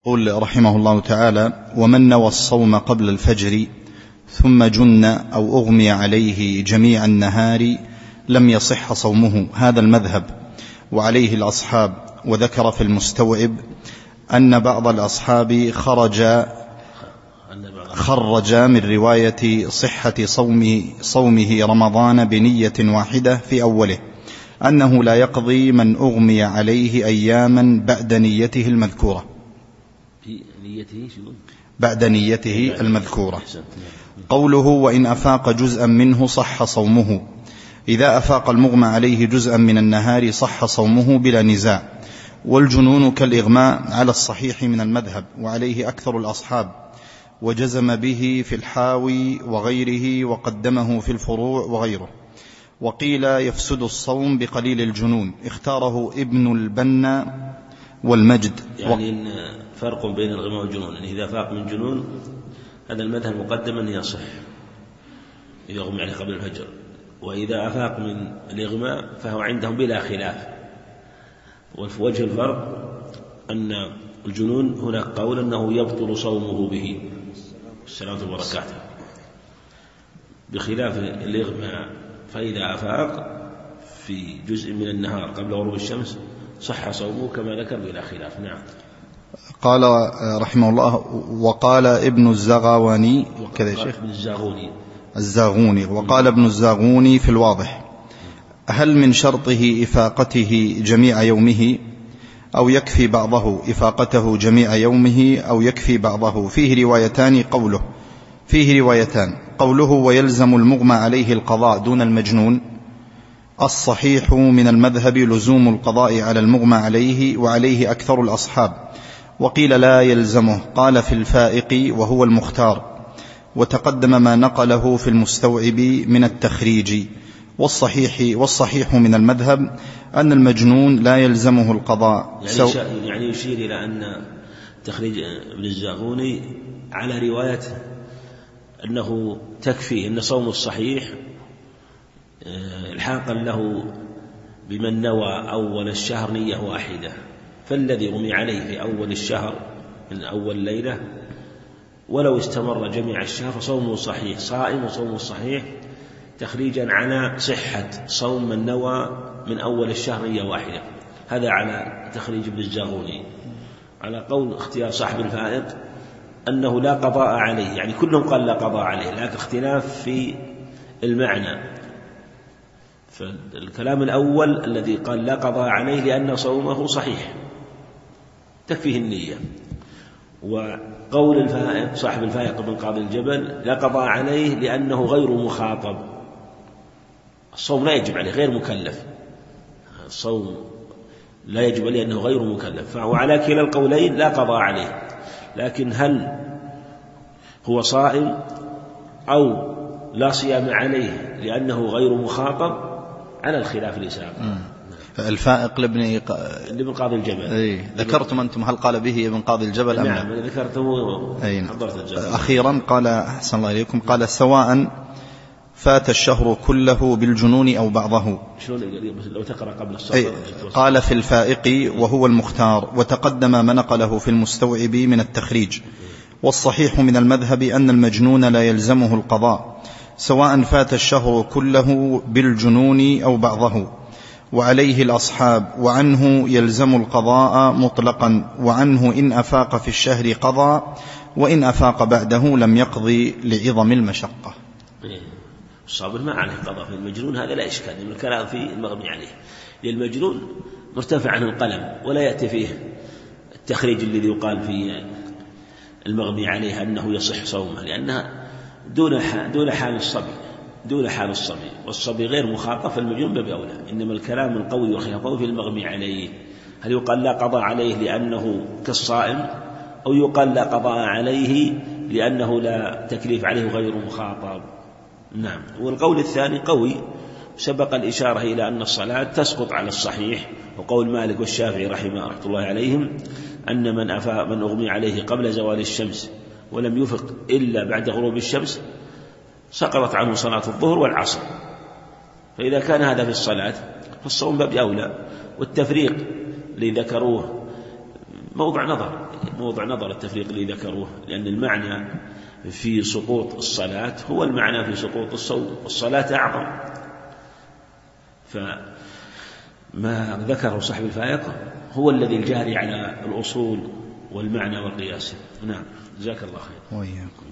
قل رحمه الله تعالى: ومن نوى الصوم قبل الفجر ثم جن أو أغمي عليه جميع النهار لم يصح صومه. هذا المذهب وعليه الأصحاب. وذكر في المستوعب أن بعض الأصحاب خرج من رواية صحة صومه رمضان بنية واحدة في أوله أنه لا يقضي من أغمي عليه أياما بعد نيته المذكورة. بعد نيته المذكورة. قوله: وإن أفاق جزءا منه صح صومه. إذا أفاق المغمى عليه جزءا من النهار صح صومه بلا نزاع. والجنون كالإغماء على الصحيح من المذهب وعليه أكثر الأصحاب، وجزم به في الحاوي وغيره وقدمه في الفروع وغيره. وقيل يفسد الصوم بقليل الجنون، اختاره ابن البنا والمجد. يعني فرق بين الغماء والجنون، يعني إذا فاق من جنون هذا المذهب مقدم أن يصح يغمي عليه قبل الفجر، وإذا أفاق من الإغماء فهو عندهم بلا خلاف. ووجه الفرق أن الجنون هناك قول أنه يبطل صومه به السلامة وبركاته، بخلاف الإغماء فإذا أفاق في جزء من النهار قبل غروب الشمس صح صومه كما ذكر بلا خلاف. نعم. قال رحمه الله: وقال ابن الزغواني كذا يا شيخ الزاغوني. وقال ابن الزاغوني في الواضح: هل من شرطه إفاقته جميع يومه أو يكفي بعضه؟ إفاقته جميع يومه أو يكفي بعضه. فيه روايتان. قوله: ويلزم المغمى عليه القضاء دون المجنون. الصحيح من المذهب لزوم القضاء على المغمى عليه، وعليه أكثر الأصحاب. وقيل لا يلزمه، قال في الفائق وهو المختار. وتقدم ما نقله في المستوعب من التخريج. والصحيح من المذهب أن المجنون لا يلزمه القضاء. يعني يشير إلى أن تخريج ابن الزاغوني على رواية أنه تكفي أن صوم الصحيح الحاقا له بمن نوى أول الشهر نية واحدة، فالذي رمي عليه في أول الشهر من أول ليلة ولو استمر جميع الشهر فصومه صحيح، صائم وصومه صحيح، تخريجا على صحة صوم من نوى من أول الشهر نية واحدة. هذا على تخريج ابن الزاغوني. على قول اختيار صاحب الفائق أنه لا قضاء عليه، يعني كلهم قال لا قضاء عليه، لكن اختلاف في المعنى. فالكلام الأول الذي قال لا قضاء عليه لأن صومه صحيح تكفيه النية. وقول الفائق صاحب الفائق بن قاضي الجبل لا قضاء عليه لأنه غير مخاطب، الصوم لا يجب عليه، غير مكلف، الصوم لا يجب عليه لأنه غير مكلف، فهو على كلا القولين لا قضاء عليه. لكن هل هو صائم أو لا صيام عليه لأنه غير مخاطب على الخلاف الإسلام. الفائق لابن قاضي الجبل. ذكرتم أنتم هل قال به ابن قاضي الجبل أم نعم ذكرته. أخيرا قال أحسن الله إليكم، قال: سواء فات الشهر كله بالجنون أو بعضه. لو تقرأ قبل الصلاة. قال في الفائق وهو المختار. وتقدم ما نقله في المستوعب من التخريج. والصحيح من المذهب أن المجنون لا يلزمه القضاء سواء فات الشهر كله بالجنون أو بعضه، وعليه الأصحاب. وعنه يلزم القضاء مطلقا، وعنه إن أفاق في الشهر قضى، وإن أفاق بعده لم يقضي لعظم المشقة. الصابر ما عليه قضاء في المجنون، هذا لا إشكال من الكلام في المغمي عليه، للمجنون مرتفع عن القلم ولا يأتي فيه التخريج الذي يقال في المغمي عليه أنه يصح صومه، لأنها دون حال الصبي، والصبي غير مخاطب، فالمجنون باب أولى. إنما الكلام القوي والخلاف في المغمي عليه، هل يقال لا قضاء عليه لأنه كالصائم، أو يقال لا قضاء عليه لأنه لا تكليف عليه غير مخاطب؟ نعم. والقول الثاني قوي، سبق الإشارة إلى أن الصلاة تسقط على الصحيح، وقول مالك والشافعي رحمه الله عليهم أن من أغمي عليه قبل زوال الشمس ولم يفق إلا بعد غروب الشمس سقطت عنه صلاة الظهر والعصر. فإذا كان هذا في الصلاة فالصوم باب أولى. والتفريق الذي ذكروه موضع نظر التفريق اللي ذكروه، لأن المعنى في سقوط الصلاة هو المعنى في سقوط الصوم، والصلاة أعظم. فما ذكره صاحب الفائق هو الذي الجاري على الأصول والمعنى والقياس. نعم، جزاك الله خير. وإياكم.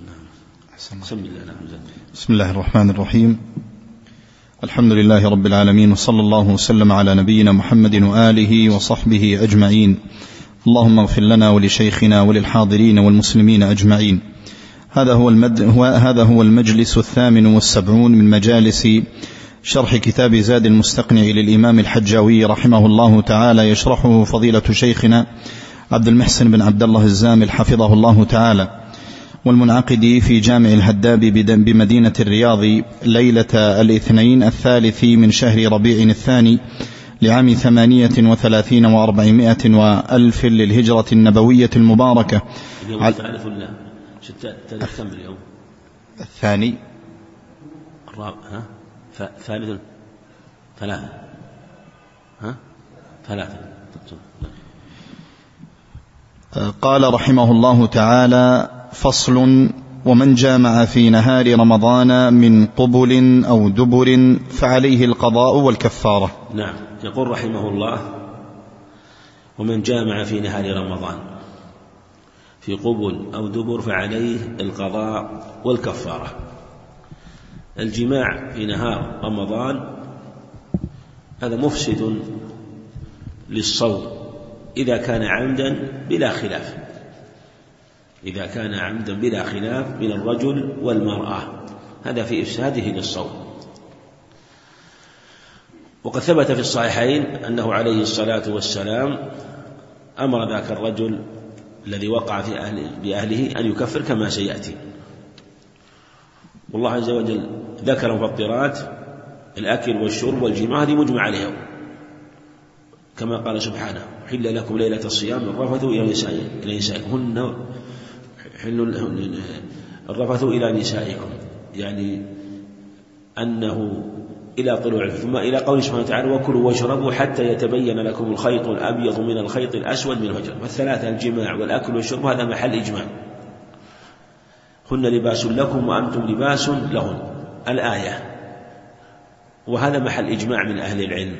بسم الله الرحمن الرحيم. الحمد لله رب العالمين، وصلى الله وسلم على نبينا محمد وآله وصحبه أجمعين. اللهم اغفر لنا ولشيخنا وللحاضرين والمسلمين أجمعين. هذا هو المجلس 78 من مجالس شرح كتاب زاد المستقنع للإمام الحجاوي رحمه الله تعالى، يشرحه فضيلة شيخنا عبد المحسن بن عبد الله الزامل حفظه الله تعالى، والمنعقد في جامع الهداب بمدينة الرياض ليلة الاثنين 3 من شهر ربيع الثاني لعام 38 و400 وألف للهجرة النبوية المباركة. اليوم الثالث ولا كم اليوم؟ الثاني الرابع. ثالث 3. قال رحمه الله تعالى: فصل: ومن جامع في نهار رمضان من قبل أو دبر فعليه القضاء والكفارة. نعم، يقول رحمه الله: ومن جامع في نهار رمضان في قبل أو دبر فعليه القضاء والكفارة. الجماع في نهار رمضان هذا مفسد للصوم إذا كان عمدا بلا خلاف، إذا كان عمدا بلا خلاف من الرجل والمرأة، هذا في إفساده للصوم. وقد ثبت في الصحيحين أنه عليه الصلاة والسلام أمر ذاك الرجل الذي وقع بأهله أن يكفر كما سيأتي. والله عز وجل ذكر مفطرات الأكل والشرب والجماع، هذه مجمع عليها، كما قال سبحانه: حل لكم ليلة الصيام الرفث إلى نسائكم، الرفث إلى نسائكم، يعني أنه إلى طلوع، ثم إلى قوله سبحانه وتعالى: وكلوا واشربوا حتى يتبين لكم الخيط الأبيض من الخيط الأسود من الفجر. فالثلاثة الجماع والأكل والشرب هذا محل إجماع. هن لباس لكم وأنتم لباس لهن، الآية، وهذا محل إجماع من أهل العلم.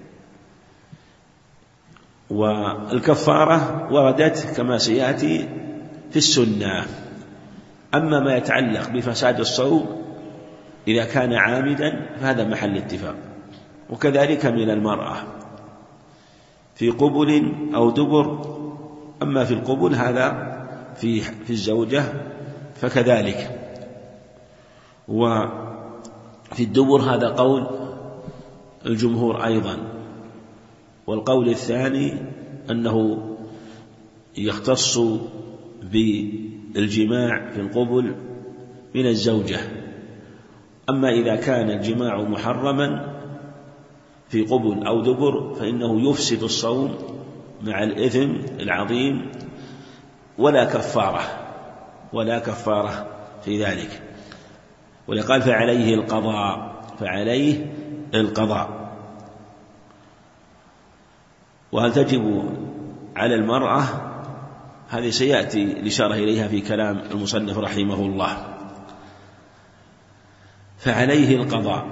والكفارة وردت كما سيأتي في السنة. أما ما يتعلق بفساد الصوم إذا كان عامدا فهذا محل اتفاق، وكذلك من المرأة في قبل أو دبر. أما في القبل هذا في الزوجة فكذلك، وفي الدبر هذا قول الجمهور أيضا. والقول الثاني أنه يختص بالجماع في القبل من الزوجة. أما إذا كان الجماع محرما في قبل أو دبر فإنه يفسد الصوم مع الإثم العظيم، ولا كفارة في ذلك. ولقال: فعليه القضاء. وهل تجب على المرأة؟ هذه سيأتي الإشارة إليها في كلام المصنف رحمه الله. فعليه القضاء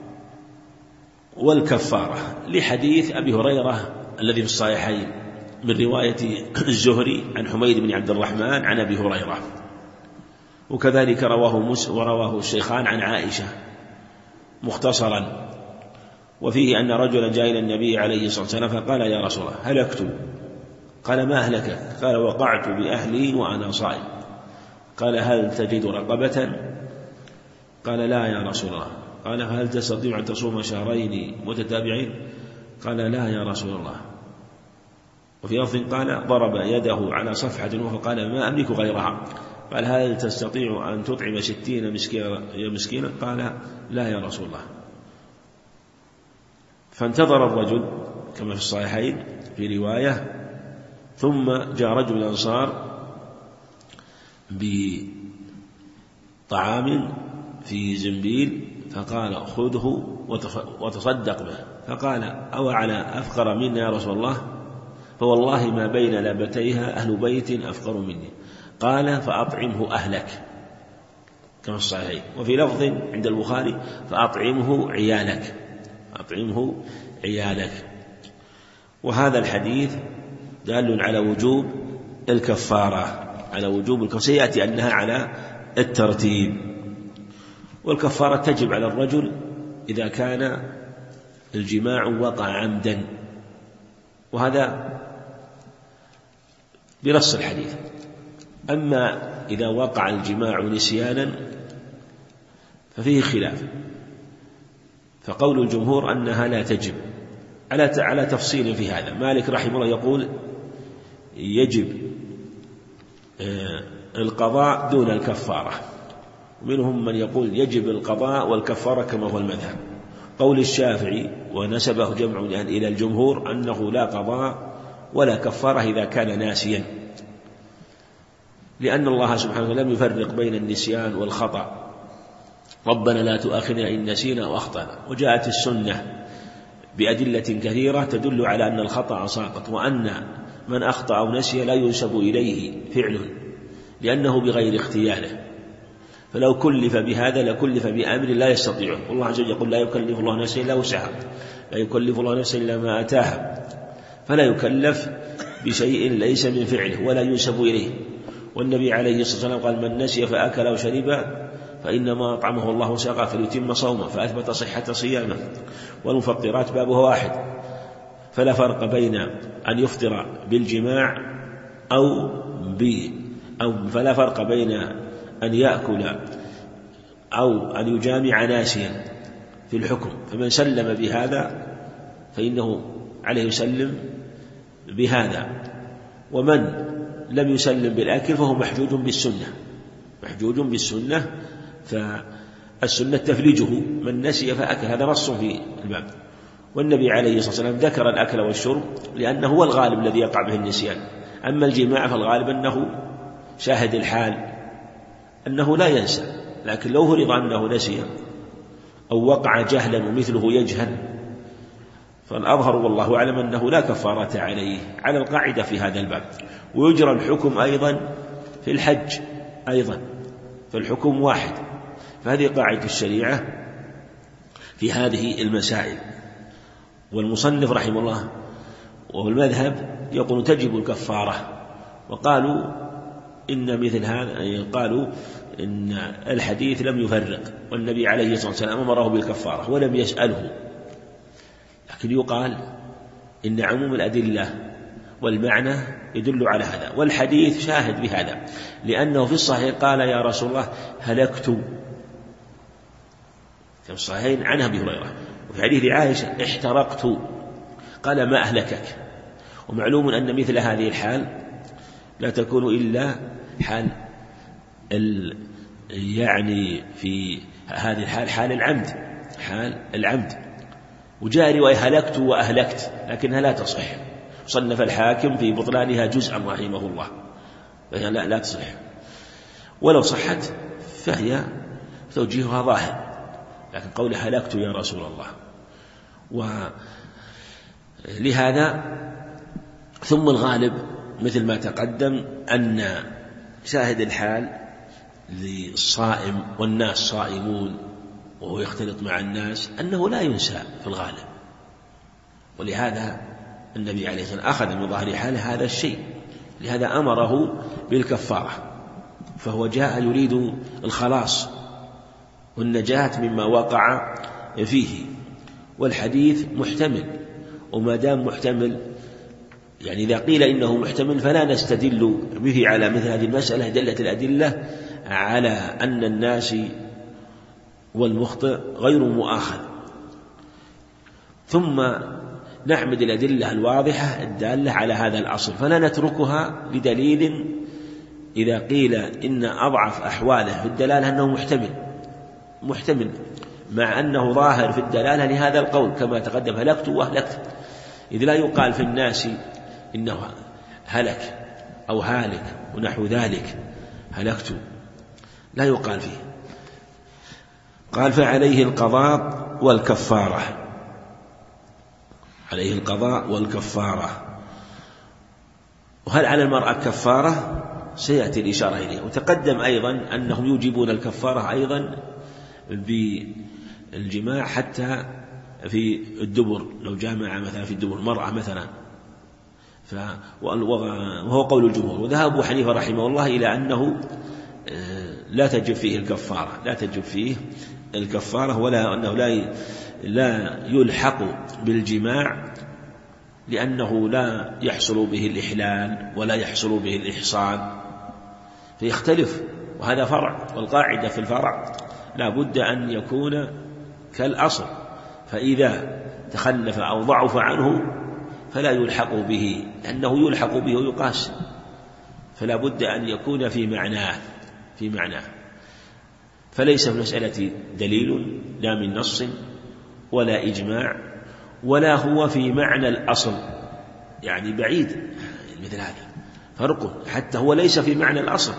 والكفارة لحديث أبي هريرة الذي في الصحيحين من رواية الزهري عن حميد بن عبد الرحمن عن أبي هريرة، وكذلك رواه الشيخان عن عائشة مختصرا. وفيه أن رجلا جاء إلى النبي عليه الصلاة والسلام فقال: يا رسول الله هلكت. قال: ما أهلكك؟ قال: وقعت بأهلي وأنا صائم. قال: هل تجد رقبة؟ قال: لا يا رسول الله. قال: هل تستطيع أن تصوم شهرين متتابعين؟ قال: لا يا رسول الله. وفي لفظ قال: ضرب يده على صفحة فقال: ما أملك غيرها. قال: هل تستطيع أن تطعم 60 مسكينا؟ قال: لا يا رسول الله. فانتظر الرجل كما في الصحيحين في رواية، ثم جاء رجل من الأنصار بطعام في زنبيل فقال: خذه وتصدق به. فقال: أو على أفقر منا يا رسول الله؟ فوالله ما بين لابتيها أهل بيت أفقر مني. قال فأطعمه أهلك كما الصحيح. وفي لفظ عند البخاري فأطعمه عيالك، أطعمه عيالك. وهذا الحديث دال على وجوب الكفارة، على وجوب الكفارة، سيأتي أنها على الترتيب. والكفارة تجب على الرجل إذا كان الجماع وقع عمدا، وهذا بنص الحديث. أما إذا وقع الجماع نسيانا ففيه خلاف، فقول الجمهور أنها لا تجب على تفصيل في هذا. مالك رحمه الله يقول يجب القضاء دون الكفارة، ومنهم من يقول يجب القضاء والكفارة كما هو المذهب. قول الشافعي ونسبه جمع إلى الجمهور أنه لا قضاء ولا كفارة إذا كان ناسيا، لأن الله سبحانه وتعالى لم يفرق بين النسيان والخطأ. ربنا لا تؤاخذنا إن نسينا وأخطأنا. وجاءت السنة بأدلة كثيرة تدل على أن الخطأ ساقط، وأن من أخطأ أو نسي لا ينسب إليه فعل لأنه بغير اختياره، فلو كلف بهذا لكلف بأمر لا يستطيعه. والله عز وجل يقول لا يكلف الله نفسا إلا وسعها، لا يكلف الله نفسا إلا ما آتاها، فلا يكلف بشيء ليس من فعله ولا ينسب إليه. والنبي عليه الصلاة والسلام قال من نسي فأكل أو شرب فإنما أطعمه الله وسقاه فليتم صومه، فأثبت صحة صيامه. والمفطرات بابها واحد، فلا فرق بين أن يفطر بالجماع أو فلا فرق بين أن يأكل أو أن يجامع ناسيا في الحكم. فمن سلم بهذا فإنه عليه يسلم بهذا، ومن لم يسلم بالأكل فهو محجوج بالسنة، محجوج بالسنة. فالسنة تفلجه من نسي فأكل، هذا نص في الباب. والنبي عليه الصلاة والسلام ذكر الأكل والشرب لأنه هو الغالب الذي يقع به النسيان. أما الجماع فالغالب أنه شاهد الحال أنه لا ينسى، لكن لو فرض أنه نسي أو وقع جهلا ومثله يجهل فالأظهر والله أعلم أنه لا كفارة عليه على القاعدة في هذا الباب. ويجرى الحكم أيضا في الحج أيضا، فالحكم واحد. فهذه قاعدة الشريعة في هذه المسائل. والمصنف رحمه الله والمذهب يقول تجب الكفارة، وقالوا إن مثل هذا، قالوا إن الحديث لم يفرق، والنبي عليه الصلاة والسلام أمره بالكفارة ولم يسأله. لكن يقال إن عموم الأدلة والمعنى يدل على هذا، والحديث شاهد بهذا، لأنه في الصحيح قال يا رسول الله هلكت، في الصحيحين عن أبي هريرة. وفي حديث عائشة احترقت، قال ما أهلكك. ومعلوم أن مثل هذه الحال لا تكون إلا حال يعني في هذه الحال حال العمد، حال العمد. وجاء رواية هلكت وأهلكت لكنها لا تصح، صنف الحاكم في بطلانها جزءا رحمه الله، فهي لا تصح، ولو صحت فهي توجيهها ظاهر، لكن قول هلكت يا رسول الله. ولهذا ثم الغالب مثل ما تقدم أن شاهد الحال للصائم والناس صائمون وهو يختلط مع الناس أنه لا ينسى في الغالب، ولهذا النبي عليه الصلاة والسلام أخذ من ظاهر حاله هذا الشيء، لهذا أمره بالكفارة. فهو جاء يريد الخلاص والنجاة مما وقع فيه، والحديث محتمل، وما دام محتمل يعني إذا قيل إنه محتمل فلا نستدل به على مثل هذه المسألة. دلت الأدلة على أن الناس والمخطئ غير مؤاخذ، ثم نعمد الأدلة الواضحة الدالة على هذا الأصل، فلا نتركها لدليل إذا قيل إن أضعف أحواله في الدلالة أنه محتمل مع أنه ظاهر في الدلالة لهذا القول كما تقدم هلكت وأهلكت، إذ لا يقال في الناس إنه هلك أو هالك ونحو ذلك، هلكت لا يقال فيه. قال فعليه القضاء والكفارة، عليه القضاء والكفارة. وهل على المرأة كفارة؟ سيأتي الإشارة إليه. وتقدم أيضا أنهم يوجبون الكفارة أيضا بالجماع حتى في الدبر، لو جامع مثلا في الدبر مرأة مثلا، وهو قول الجمهور. وذهب أبو حنيفة رحمه الله إلى أنه لا تجب فيه الكفارة، ولا أنه لا يلحق بالجماع، لأنه لا يحصل به الإحلال ولا يحصل به الإحصان، فيختلف. وهذا فرع، والقاعدة في الفرع لا بد أن يكون كالأصل، فإذا تخلف أو ضعف عنه فلا يلحق به، لأنه يلحق به ويقاس، فلا بد أن يكون في معناه. فليس في المسألة دليل لا من نص ولا إجماع، ولا هو في معنى الأصل، يعني بعيد مثل هذا فرق، حتى هو ليس في معنى الأصل.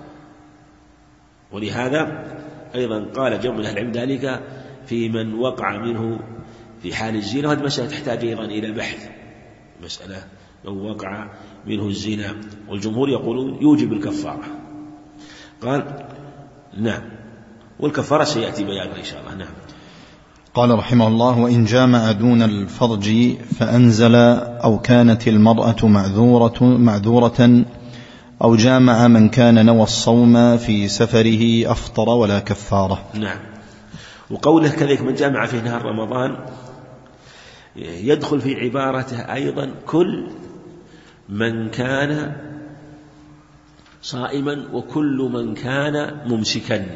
ولهذا أيضا قال جمع أهل العلم ذلك في من وقع منه في حال الزنا، وهذه مسألة تحتاج أيضا إلى بحث، مسألة لو وقع منه الزنا، والجمهور يقولون يوجب الكفارة. قال نعم، والكفارة سيأتي بيانها إن شاء الله. نعم. قال رحمه الله: وإن جامع دون الفرج فأنزل أو كانت المرأة معذورة أو جامع من كان نوى الصوم في سفره أفطر ولا كفارة. نعم. وقوله كذلك من جامع في نهار رمضان يدخل في عبارته أيضا كل من كان صائما وكل من كان ممسكا،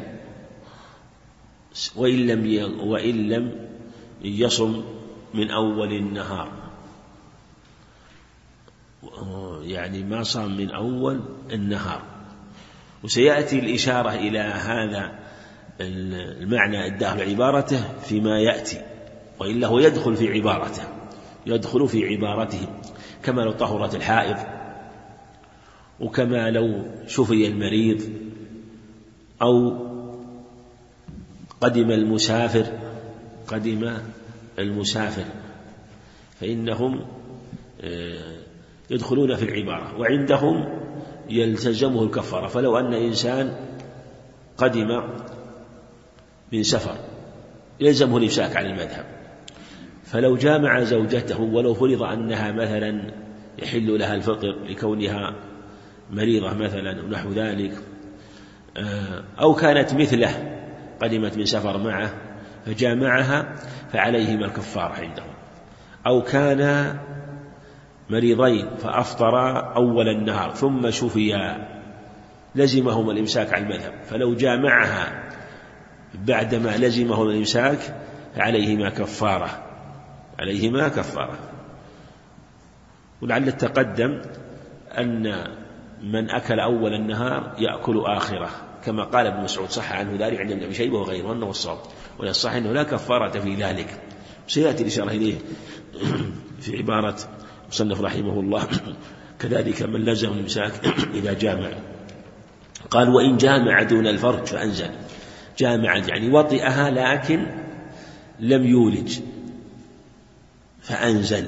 وإن لم يصم من أول النهار، يعني ما صام من أول النهار. وسيأتي الإشارة إلى هذا المعنى الداخل عبارته فيما يأتي، وإلا هو يدخل في عبارته كما لو طهرت الحائض، وكما لو شفي المريض، أو قدم المسافر فإنهم يدخلون في العبارة، وعندهم يلتزمه الكفارة. فلو أن إنسان قدم من سفر يلزمه الإمساك عن المذهب، فلو جامع زوجته ولو فرض أنها مثلا يحل لها الفطر لكونها مريضة مثلا ونحو ذلك، أو كانت مثله قدمت من سفر معه فجامعها فعليهما الكفارة عندهم، أو كان مريضين فأفطرا أول النهار ثم شفيا لزمهما الإمساك عن المذهب، فلو جامعها بعدما لزمهما الإمساك فعليهما كفارة. ولعل التقدم أن من أكل أول النهار يأكل آخره، كما قال ابن مسعود، صح عنه ذلك عند ابن أبي شيبة وغيره أنه الصواب، والصحيح أنه لا كفارة في ذلك. سيأتي الإشارة إليه في عبارة مصنف رحمه الله كذلك من لزم الإمساك إذا جامع. قال: وإن جامع دون الفرج فأنزل. جامع يعني وطئها لكن لم يولج، فأنزل.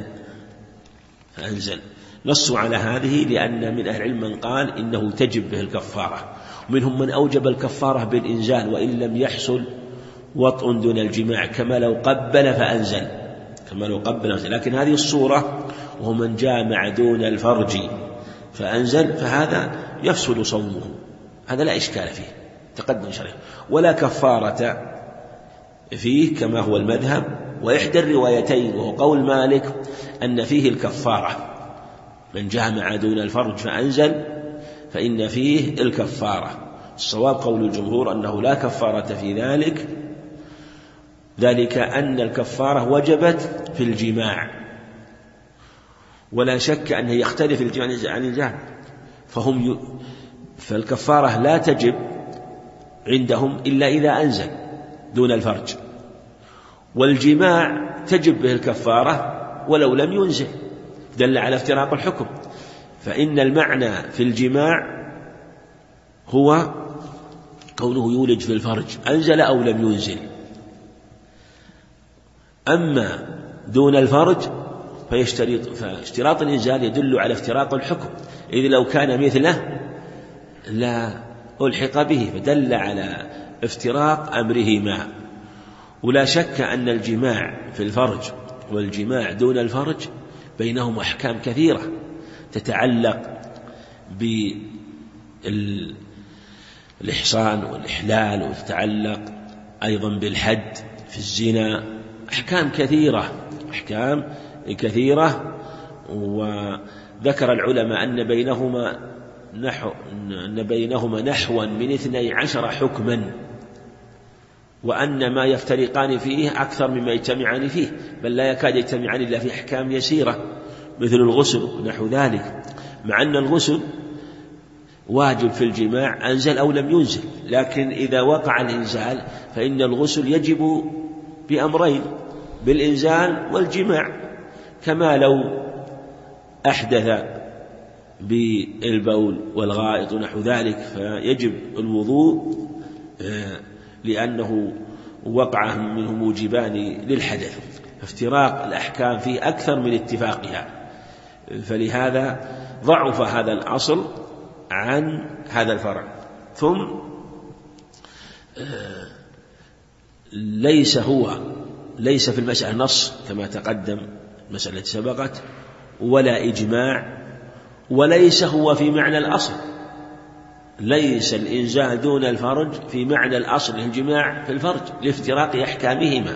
نصوا على هذه لأن من أهل العلم من قال إنه تجب به الكفارة، ومنهم من أوجب الكفارة بالإنزال وإن لم يحصل وطء دون الجماع، كما لو قبل فأنزل. لكن هذه الصورة وهو من جامع دون الفرج فأنزل، فهذا يفسد صومه، هذا لا إشكال فيه، تقدم شرعه، ولا كفارة فيه كما هو المذهب. وإحدى الروايتين وهو قول مالك أن فيه الكفارة، من جامع دون الفرج فأنزل فإن فيه الكفارة. الصواب قول الجمهور أنه لا كفارة في ذلك أن الكفارة وجبت في الجماع، ولا شك أنه يختلف الجماع عن الجامع، فالكفارة لا تجب عندهم إلا إذا أنزل دون الفرج، والجماع تجب به الكفارة ولو لم ينزل، دل على افتراق الحكم. فإن المعنى في الجماع هو كونه يولج في الفرج أنزل أو لم ينزل، أما دون الفرج فاشتراط الإنزال يدل على افتراق الحكم، إذ لو كان مثله لا ألحق به، فدل على افتراق أمرهما. ولا شك أن الجماع في الفرج والجماع دون الفرج بينهم أحكام كثيرة تتعلق بالإحصان والإحلال، وتتعلق أيضا بالحد في الزنا، أحكام كثيرة. وذكر العلماء أن بينهما نحوا من 12 حكما، وأن ما يفترقان فيه أكثر مما يجتمعان فيه، بل لا يكاد يجتمعان إلا في أحكام يسيرة مثل الغسل ونحو ذلك، مع أن الغسل واجب في الجماع أنزل أو لم ينزل، لكن إذا وقع الإنزال فإن الغسل يجب بأمرين، بالإنزال والجماع، كما لو أحدث بالبول والغائط ونحو ذلك فيجب الوضوء لأنه وقع منه موجبان للحدث. افتراق الأحكام فيه أكثر من اتفاقها، فلهذا ضعف هذا الأصل عن هذا الفرع. ثم ليس في المسألة نص كما تقدم المسألة سبقت، ولا إجماع، وليس هو في معنى الأصل، ليس الإنزال دون الفرج في معنى الأصل الجماع في الفرج لافتراق أحكامهما،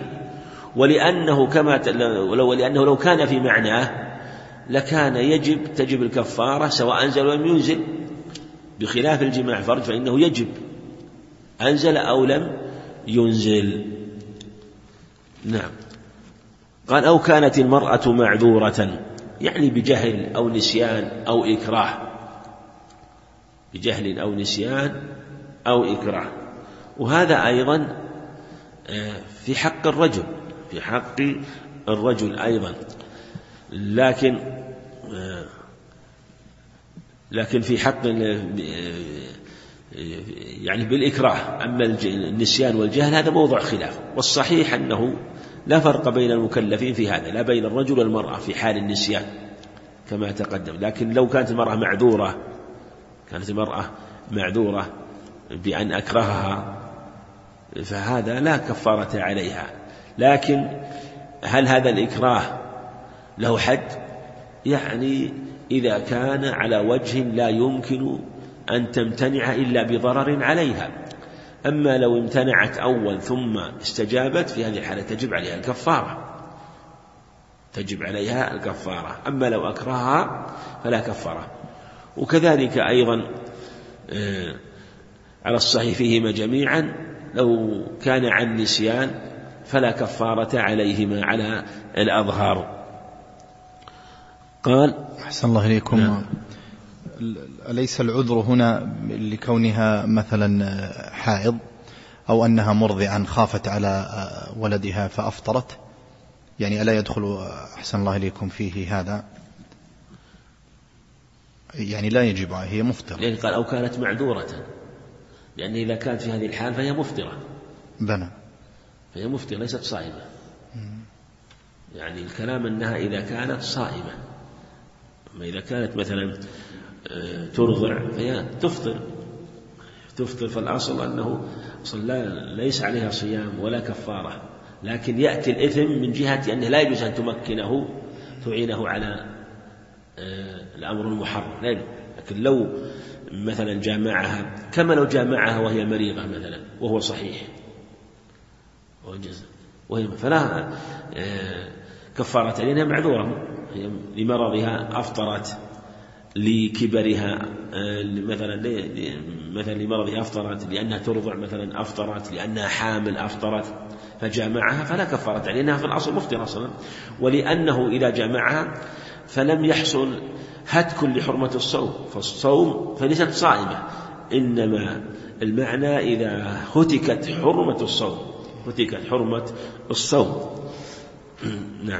ولأنه لو كان في معناه لكان تجب الكفارة سواء أنزل أو لم ينزل، بخلاف الجماع فرج فإنه يجب أنزل أو لم ينزل. نعم. قال أو كانت المرأة معذورة، يعني بجهل أو نسيان أو إكراه، بجهل أو نسيان أو إكراه. وهذا أيضا في حق الرجل أيضا، لكن في حق يعني بالإكراه. أما النسيان والجهل هذا موضوع خلاف، والصحيح أنه لا فرق بين المكلفين في هذا، لا بين الرجل والمرأة في حال النسيان كما تقدم. لكن لو كانت المرأة معذورة بأن أكرهها فهذا لا كفارة عليها. لكن هل هذا الإكراه له حد؟ يعني إذا كان على وجه لا يمكن أن تمتنع إلا بضرر عليها. أما لو امتنعت أول ثم استجابت في هذه الحالة تجب عليها الكفارة. أما لو أكرهها فلا كفارة. وكذلك أيضا على الصحيح فيهما جميعا لو كان عن نسيان فلا كفارة عليهما على الأظهر. قال أحسن الله إليكم. أليس العذر هنا لكونها مثلا حائض أو أنها مرضعا خافت على ولدها فأفطرت؟ يعني ألا يدخل أحسن الله إليكم فيه هذا؟ يعني لا يجب، هي مفطرة. لأن قال أو كانت معذورة، لأن إذا كانت في هذه الحال فهي مفطرة. فهي مفطرة ليست صائمة. يعني الكلام أنها إذا كانت صائمة، أما إذا كانت مثلا ترضع فهي تفطر. فالأصل أنه ليس عليها صيام ولا كفارة، لكن يأتي الإثم من جهة أنه لا يجوز أن تمكنه تعينه على الأمر المحرم. لكن لو مثلا جامعها كما لو جامعها وهي مريضة مثلا وهو صحيح فلا كفارة عليها، معذورة لمرضها أفطرت، لكبرها مثلا لمرضها أفطرت، لأنها ترضع مثلا أفطرت، لأنها حامل أفطرت فجامعها فلا كفارة عليها، في الأصل مفطر أصلا. ولأنه إذا جامعها فلم يحصل هتك لحرمة الصوم فليست صائمة، إنما المعنى إذا هتكت حرمة الصوم. نعم.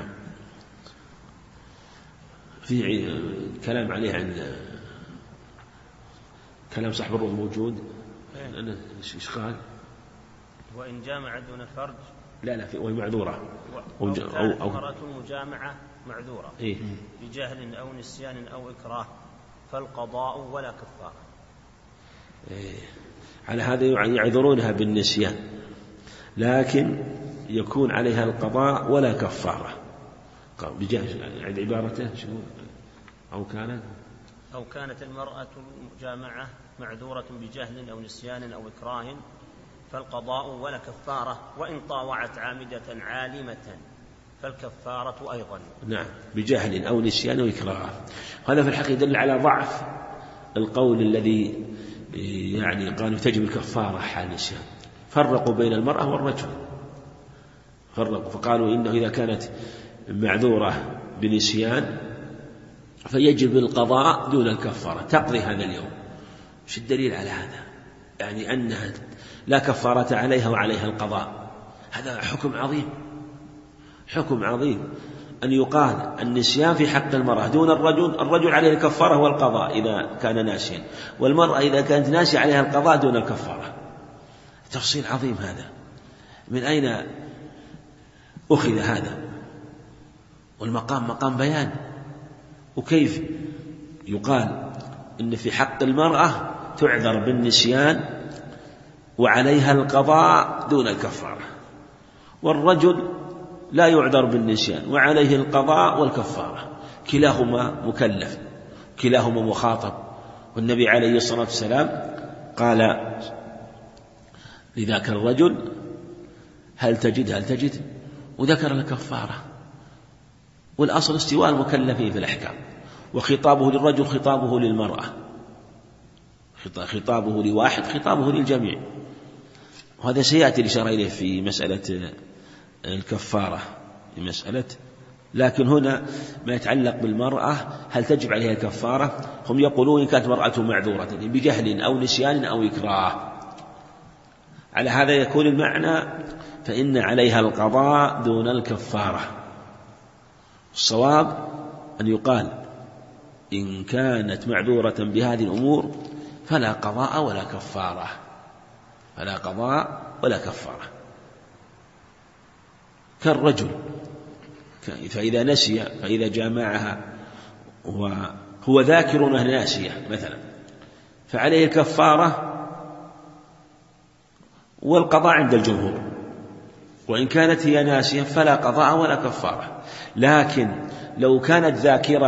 في كلام عليه عند كلام صاحب الروح موجود. أنا إيش قال؟ وإن جامع دون فرج لا وهي معذورة أو المرأة مجامعة معذورة بجهل أو نسيان أو إكراه فالقضاء ولا كفارة. على هذا يعذرونها بالنسيان، لكن يكون عليها القضاء ولا كفارة بجهل. عند عبارته أو كانت المرأة مجامعة معذورة بجهل أو نسيان أو إكراه فالقضاء ولا كفارة، وإن طاوعت عامدة عالمة فالكفارة أيضا. نعم، بجهل أو نسيان أو إكراه. هذا في الحقيقة يدل على ضعف القول الذي يعني قالوا تجب الكفارة حال نسيان. فرقوا بين المرأة والرجل، فقالوا إنه إذا كانت معذورة بنسيان فيجب القضاء دون الكفارة، تقضي هذا اليوم. وش الدليل على هذا؟ يعني أنها لا كفارة عليها وعليها القضاء. هذا حكم عظيم، حكم عظيم أن يقال النسيان في حق المرأة دون الرجل عليه الكفارة والقضاء إذا كان ناسيا، والمرأة إذا كانت ناسية عليها القضاء دون الكفارة. تفصيل عظيم هذا، من أين أخذ هذا؟ والمقام مقام بيان. وكيف يقال إن في حق المرأة تعذر بالنسيان وعليها القضاء دون الكفارة، والرجل لا يعذر بالنسيان وعليه القضاء والكفارة، كلاهما مكلف، كلاهما مخاطب. والنبي عليه الصلاة والسلام قال لذاك الرجل هل تجد، وذكر الكفارة. والأصل استواء المكلفين في الأحكام، وخطابه للرجل خطابه للمرأة، خطابه لواحد خطابه للجميع. وهذا سيأتي الإشارة إليه في مسألة الكفارة، في مسألة. لكن هنا ما يتعلق بالمرأة هل تجب عليها الكفارة، هم يقولون إن كانت مرأة معذورة بجهل أو نسيان أو إكراه، على هذا يكون المعنى فإن عليها القضاء دون الكفارة. الصواب أن يقال إن كانت معذورة بهذه الأمور فلا قضاء ولا كفارة، فلا قضاء ولا كفارة. كالرجل فإذا نسي، فإذا جامعها وهو ذاكر أنها ناسية مثلا فعليه الكفارة والقضاء عند الجمهور، وإن كانت هي ناسية فلا قضاء ولا كفارة. لكن لو كانت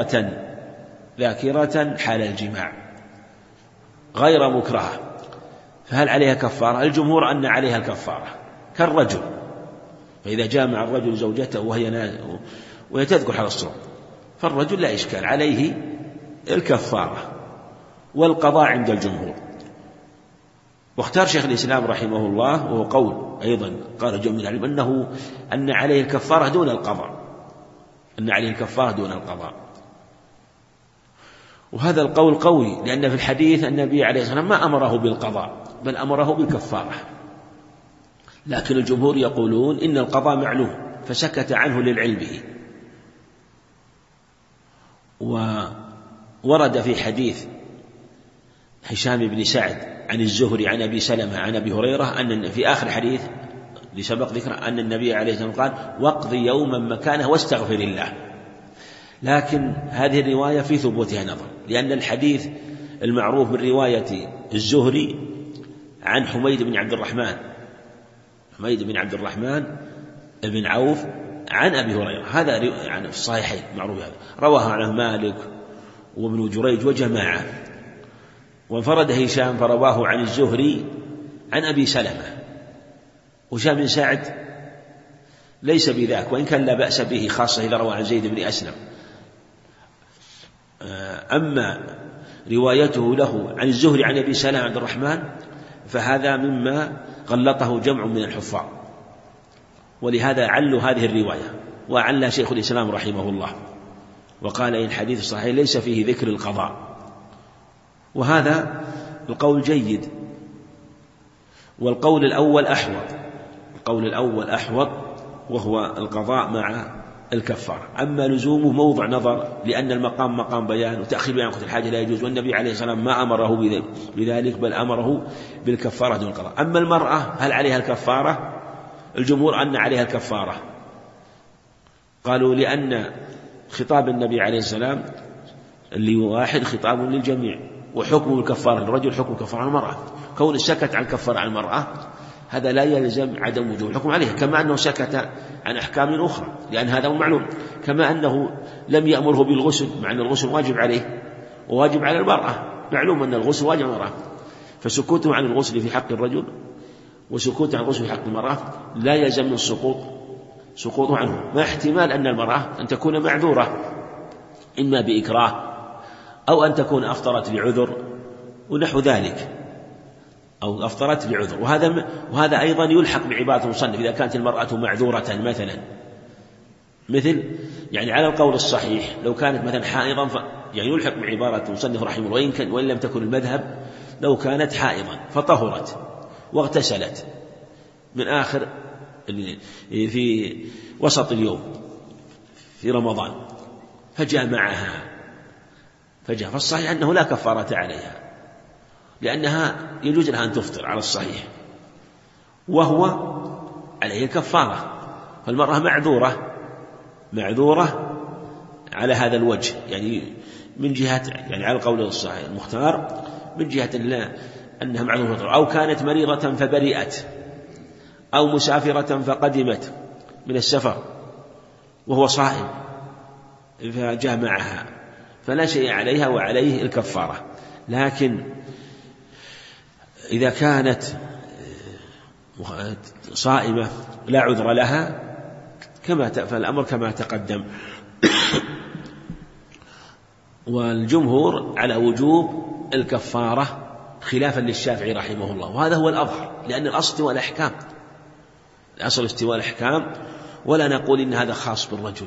ذاكرة حال الجماع غير مكرهة فهل عليها كفارة؟ الجمهور أن عليها الكفارة كالرجل، فإذا جامع الرجل زوجته وهي تذكر هذا الصوم فالرجل لا إشكال عليه الكفارة والقضاء عند الجمهور. واختار شيخ الإسلام رحمه الله وهو قول أيضا قال جمع من العلم أن عليه الكفارة دون القضاء، أن عليه الكفارة دون القضاء. وهذا القول قوي، لأن في الحديث النبي عليه الصلاة والسلام ما أمره بالقضاء بل أمره بالكفارة. لكن الجمهور يقولون إن القضاء معلوم فسكت عنه للعلم به. وورد في حديث هشام بن سعد عن الزهري عن أبي سلمة عن أبي هريرة أن في آخر حديث لسبق ذكر أن النبي عليه الصلاة والسلام قال واقضي يوما مكانه واستغفر الله. لكن هذه الرواية في ثبوتها نظر، لأن الحديث المعروف من رواية الزهري عن حميد بن عبد الرحمن بن عوف عن أبي هريرة، هذا يعني في الصحيحين معروف، هذا رواه عنه مالك وابن جريج وجماعة، وانفرد هشام فرواه عن الزهري عن أبي سلمة. هشام بن سعد ليس بذاك، وإن كان لا بأس به خاصة إذا روى عن زيد بن أسلم. أما روايته له عن الزهري عن أبي سلمة عبد الرحمن فهذا مما غلطه جمع من الحفاظ، ولهذا علوا هذه الرواية، وعلى شيخ الإسلام رحمه الله وقال إن الحديث الصحيح ليس فيه ذكر القضاء، وهذا القول جيد. والقول الأول أحوط وهو القضاء مع الكفارة. أما لزومه موضع نظر، لأن المقام مقام بيان، وتأخير بيان وقت الحاجة لا يجوز، والنبي عليه الصلاة والسلام ما أمره بذلك بل أمره بالكفارة دون القضاء. أما المرأة هل عليها الكفارة؟ الجمهور أن عليها الكفارة، قالوا لأن خطاب النبي عليه السلام لواحد خطاب للجميع، وحكم الكفارة للرجل حكم كفارة المرأة. كون سكت عن كفارة عن المرأة هذا لا يلزم عدم وجوب الحكم عليها، كما أنه سكت عن أحكام أخرى، لأن هذا معلوم. كما أنه لم يأمره بالغسل مع أن الغسل واجب عليه وواجب على المرأة، معلوم أن الغسل واجب على المرأة، فسكوته عن الغسل في حق الرجل وسكوته عن الغسل في حق المرأة لا يلزم من سقوطه عنه، مع احتمال أن المرأة أن تكون معذورة إما بإكراه أو أن تكون أفطرت لعذر ونحو ذلك، أو أفطرت لعذر. وهذا أيضا يلحق بعبارة المصنف إذا كانت المرأة معذورة مثل يعني على القول الصحيح لو كانت مثلا حائضا يعني يلحق بعبارة المصنف رحمه الله وإن لم تكن المذهب لو كانت حائضا فطهرت واغتسلت من آخر في وسط اليوم في رمضان فجامعها فالصحيح أنه لا كفارة عليها، لأنها يجوز لها أن تفطر على الصحيح وهو عليه كفارة. فالمرأة معذورة على هذا الوجه، يعني من جهة يعني على القول الصحيح المختار من جهة أنها معذورة، أو كانت مريضة فبرئت أو مسافرة فقدمت من السفر وهو صائم فجامعها فلا شيء عليها وعليه الكفارة. لكن إذا كانت صائمة لا عذر لها فالأمر كما تقدم. والجمهور على وجوب الكفارة خلافا للشافعي رحمه الله، وهذا هو الأظهر، لأن الأصل استواء الأحكام، الأصل استواء الأحكام، ولا نقول إن هذا خاص بالرجل،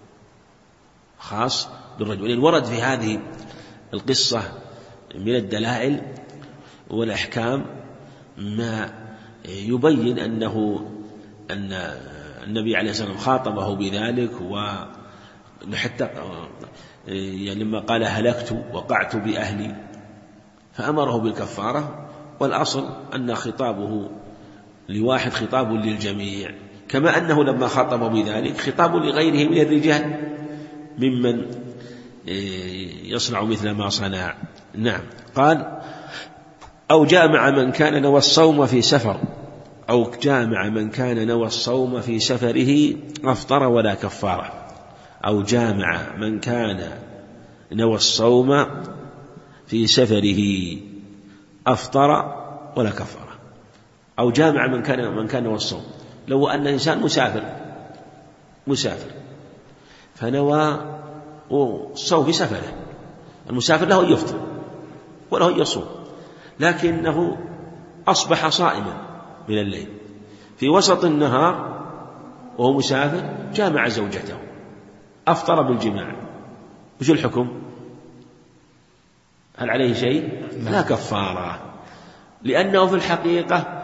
لأن ورد في هذه القصة من الدلائل والأحكام ما يبين أن النبي عليه الصلاة والسلام خاطبه بذلك، وحتى يعني لما قال هلكت وقعت بأهلي فأمره بالكفارة، والأصل أن خطابه لواحد خطاب للجميع، كما أنه لما خاطبه بذلك خطاب لغيره من الرجال ممن يصنع مثل ما صنع. نعم. قال أو جامع من كان نوى الصوم في سفر، أو جامع من كان نوى الصوم في سفره أفطر ولا كفارة. أو جامع من كان نوى الصوم في سفره أفطر ولا كفارة. أو جامع من كان نوى الصوم، لو أن إنسان مسافر فنوى الصوم في سفره، المسافر له يفطر وله يصوم، لكنه أصبح صائما من الليل في وسط النهار وهو مسافر جامع زوجته أفطر بالجماع، وش الحكم؟ هل عليه شيء؟ لا كفارة، لأنه في الحقيقة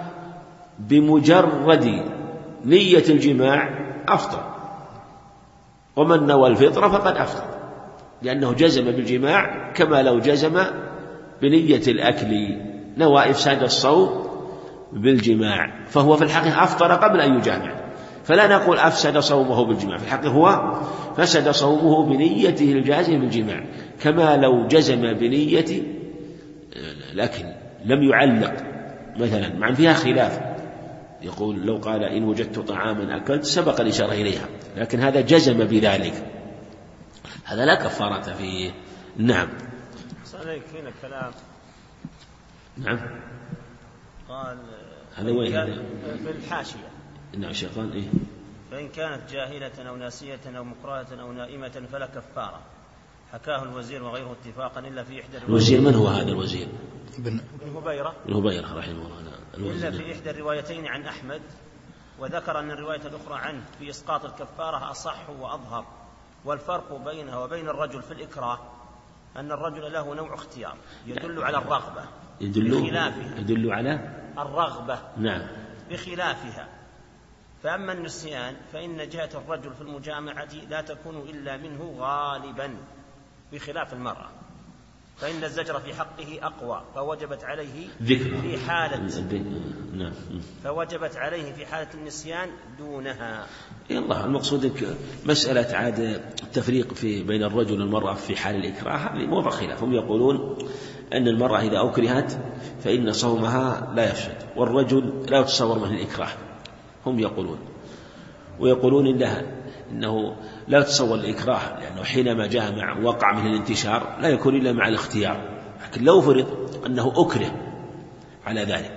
بمجرد نية الجماع أفطر، ومن نوى الفطر فقد أفطر، لأنه جزم بالجماع كما لو جزم بنية الأكل، نوى إفساد الصوم بالجماع، فهو في الحقيقة أفطر قبل أن يجامع، فلا نقول أفسد صومه بالجماع، في الحقيقة هو فسد صومه بنيته الجازم بالجماع، كما لو جزم بنية الأكل لم يعلق مثلا، مع فيها خلاف، يقول لو قال إن وجدت طعاما أكلت سبق الإشارة إليها، لكن هذا جزم بذلك، هذا لا كفارة فيه. نعم. عليك هنا كلام. نعم. قال هذا وين هذا؟ في الحاشية. نعم شيطان إيه. فإن كانت جاهلة أو ناسية أو مكرهة أو نائمة فلا كفارة، حكاه الوزير وغيره اتفاقا إلا في إحدى الوزير. من هو هذا الوزير؟ ابن هبيرة رحمه الله. إلا في إحدى الروايتين عن أحمد، وذكر أن الرواية الأخرى عنه في إسقاط الكفارة أصح وأظهر، والفرق بينها وبين الرجل في الإكراه أن الرجل له نوع اختيار يدل على الرغبة بخلافها، يدل على الرغبة. نعم. بخلافها. فأما النسيان فإن جهة الرجل في المجامعة لا تكون إلا منه غالبا، بخلاف المرأة فإن الزجر في حقه أقوى فوجبت عليه في حالة النسيان دونها. الله المقصود مسألة عاد التفريق بين الرجل والمرأة في حال الإكراه هذه موضع خلاف. هم يقولون أن المرأة إذا أكرهت فإن صومها لا يفسد، والرجل لا يتصور منه الإكراه. هم يقولون ويقولون إنه لا يتصور الإكراه، لأنه حينما جامع وقع من الانتشار لا يكون إلا مع الاختيار. لكن لو فرض أنه أكره على ذلك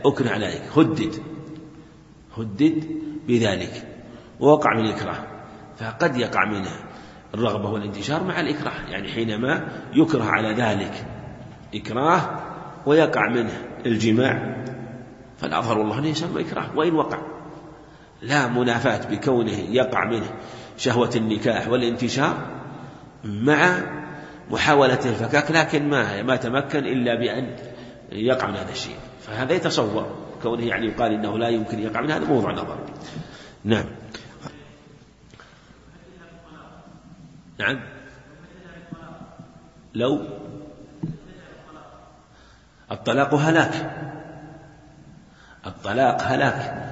هدد بذلك ووقع من الإكراه، فقد يقع منه الرغبة والانتشار مع الإكراه، يعني حينما يكره على ذلك إكراه ويقع منه الجماع فالأظهر والله أنه يسمى إكراه وإن وقع، لا منافاة بكونه يقع منه شهوة النكاح والانتشار مع محاولة الفكاك، لكن ما تمكن إلا بأن يقع من هذا الشيء، فهذا يتصور كونه يعني يقال إنه لا يمكن يقع من هذا موضوع نظر. نعم لو الطلاق هلاك،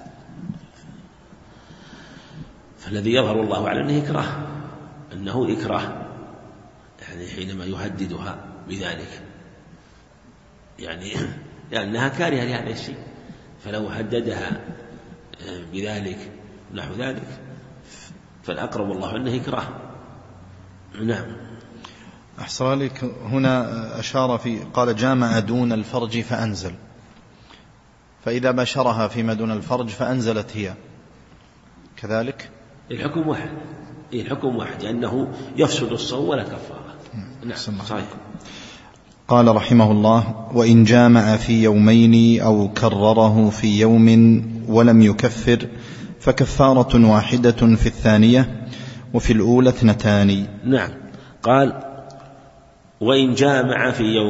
فالذي يظهر الله أعلم أنه إكراه يعني حينما يهددها بذلك، يعني لأنها كارهة لهذا الشيء، فلو هددها بذلك نحو ذلك فالأقرب الله أنه إكراه. نعم. أحسن عليك. هنا أشار قال جامع دون الفرج فأنزل، فإذا بشرها فيما دون الفرج فأنزلت هي كذلك الحكم واحد لأنه يفسد الصوم ولا كفارة. نعم صحيح. قال رحمه الله: وإن جامع في يومين أو كرره في يوم ولم يكفر فكفارة واحدة في الثانية وفي الأولى 2. نعم. قال: وإن جامع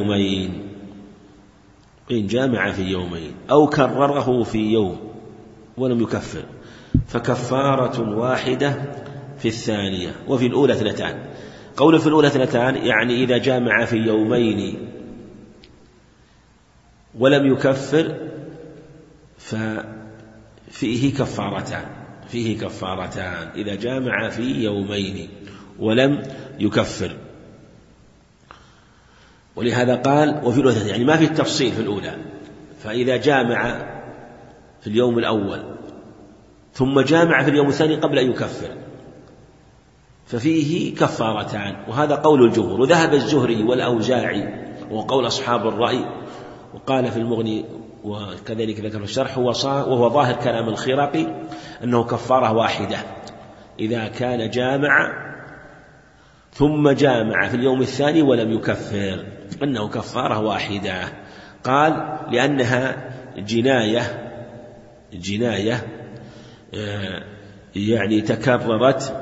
في يومين أو كرره في يوم ولم يكفر فكفارة واحدة في الثانية وفي الأولى 2. قول في الأولى 2 يعني إذا جامع في يومين ولم يكفر ففيه كفارتان إذا جامع في يومين ولم يكفر. ولهذا قال وفي الأولى 2 يعني ما في التفصيل في الأولى، فإذا جامع في اليوم الأول ثم جامع في اليوم الثاني قبل أن يكفر ففيه كفارتان، وهذا قول الجمهور. وذهب الزهري والأوزاعي وقول أصحاب الرأي، وقال في المغني وكذلك ذكر في الشرح وهو ظاهر كلام الخرقي أنه كفارة واحدة إذا كان جامع ثم جامع في اليوم الثاني ولم يكفر، أنه كفارة واحدة. قال لأنها جناية يعني تكررت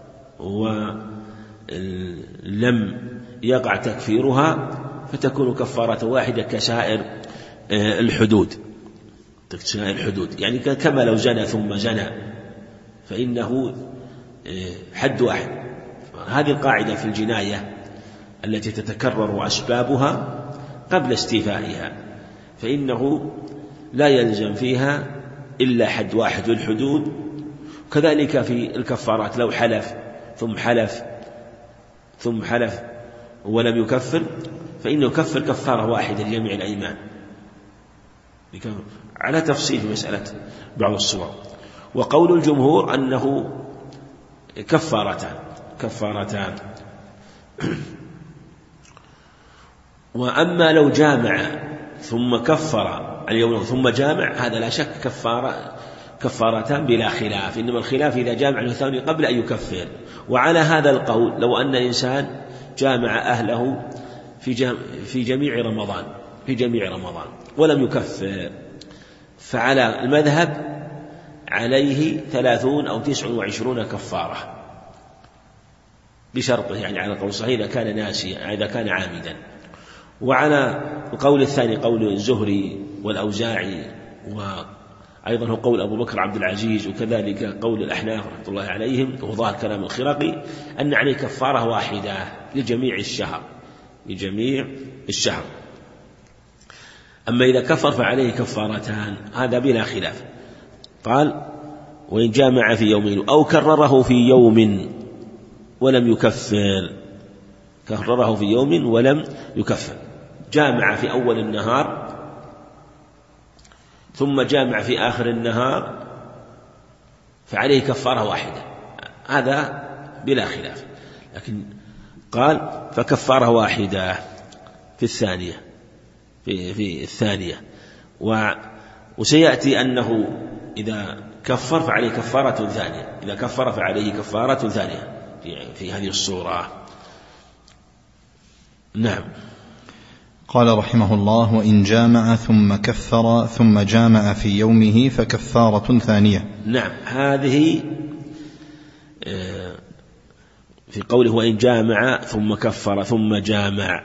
ولم يقع تكفيرها فتكون كفارة واحدة كسائر الحدود، يعني كما لو زنى ثم زنى فإنه حد واحد. هذه القاعدة في الجناية التي تتكرر أسبابها قبل استيفائها، فإنه لا يلزم فيها إلا حد واحد للحدود. كذلك في الكفارات لو حلف ثم حلف ولم يكفر فإنه يكفر كفارة واحدة لجميع الأيمان، على تفصيل في مسألة بعض الصور. وقول الجمهور أنه كفارتان. وأما لو جامع ثم كفر اليوم ثم جامع هذا لا شك كفارتان بلا خلاف، إنما الخلاف إذا جامع الثاني قبل أن يكفر. وعلى هذا القول لو أن إنسان جامع أهله في جميع رمضان ولم يكفر فعلى المذهب عليه 30 أو 29 كفارة بشرطه، يعني على القول الصحيح إذا كان ناسيا إذا كان عامدا. وعلى القول الثاني قول الزهري والأوزاعي وأيضا هو قول أبو بكر عبد العزيز وكذلك قول الأحناف رحمة الله عليهم وظاهر كلام الخرقي أن عليه كفارة واحدة لجميع الشهر لجميع الشهر. أما إذا كفر فعليه كفارتان، هذا بلا خلاف. قال وإن جامع في يومين أو كرره في يوم ولم يكفر، كرره في يوم ولم يكفر، جامع في أول النهار ثم جامع في آخر النهار فعليه كفارة واحدة، هذا بلا خلاف. لكن قال فكفارة واحدة في الثانية، في الثانية، وسيأتي أنه إذا كفر فعليه كفارة ثانية، إذا كفر فعليه كفارة ثانية في هذه الصورة. نعم. قال رحمه الله وإن جامع ثم كفر ثم جامع في يومه فكفارة ثانية. نعم، هذه في قوله وإن جامع ثم كفر ثم جامع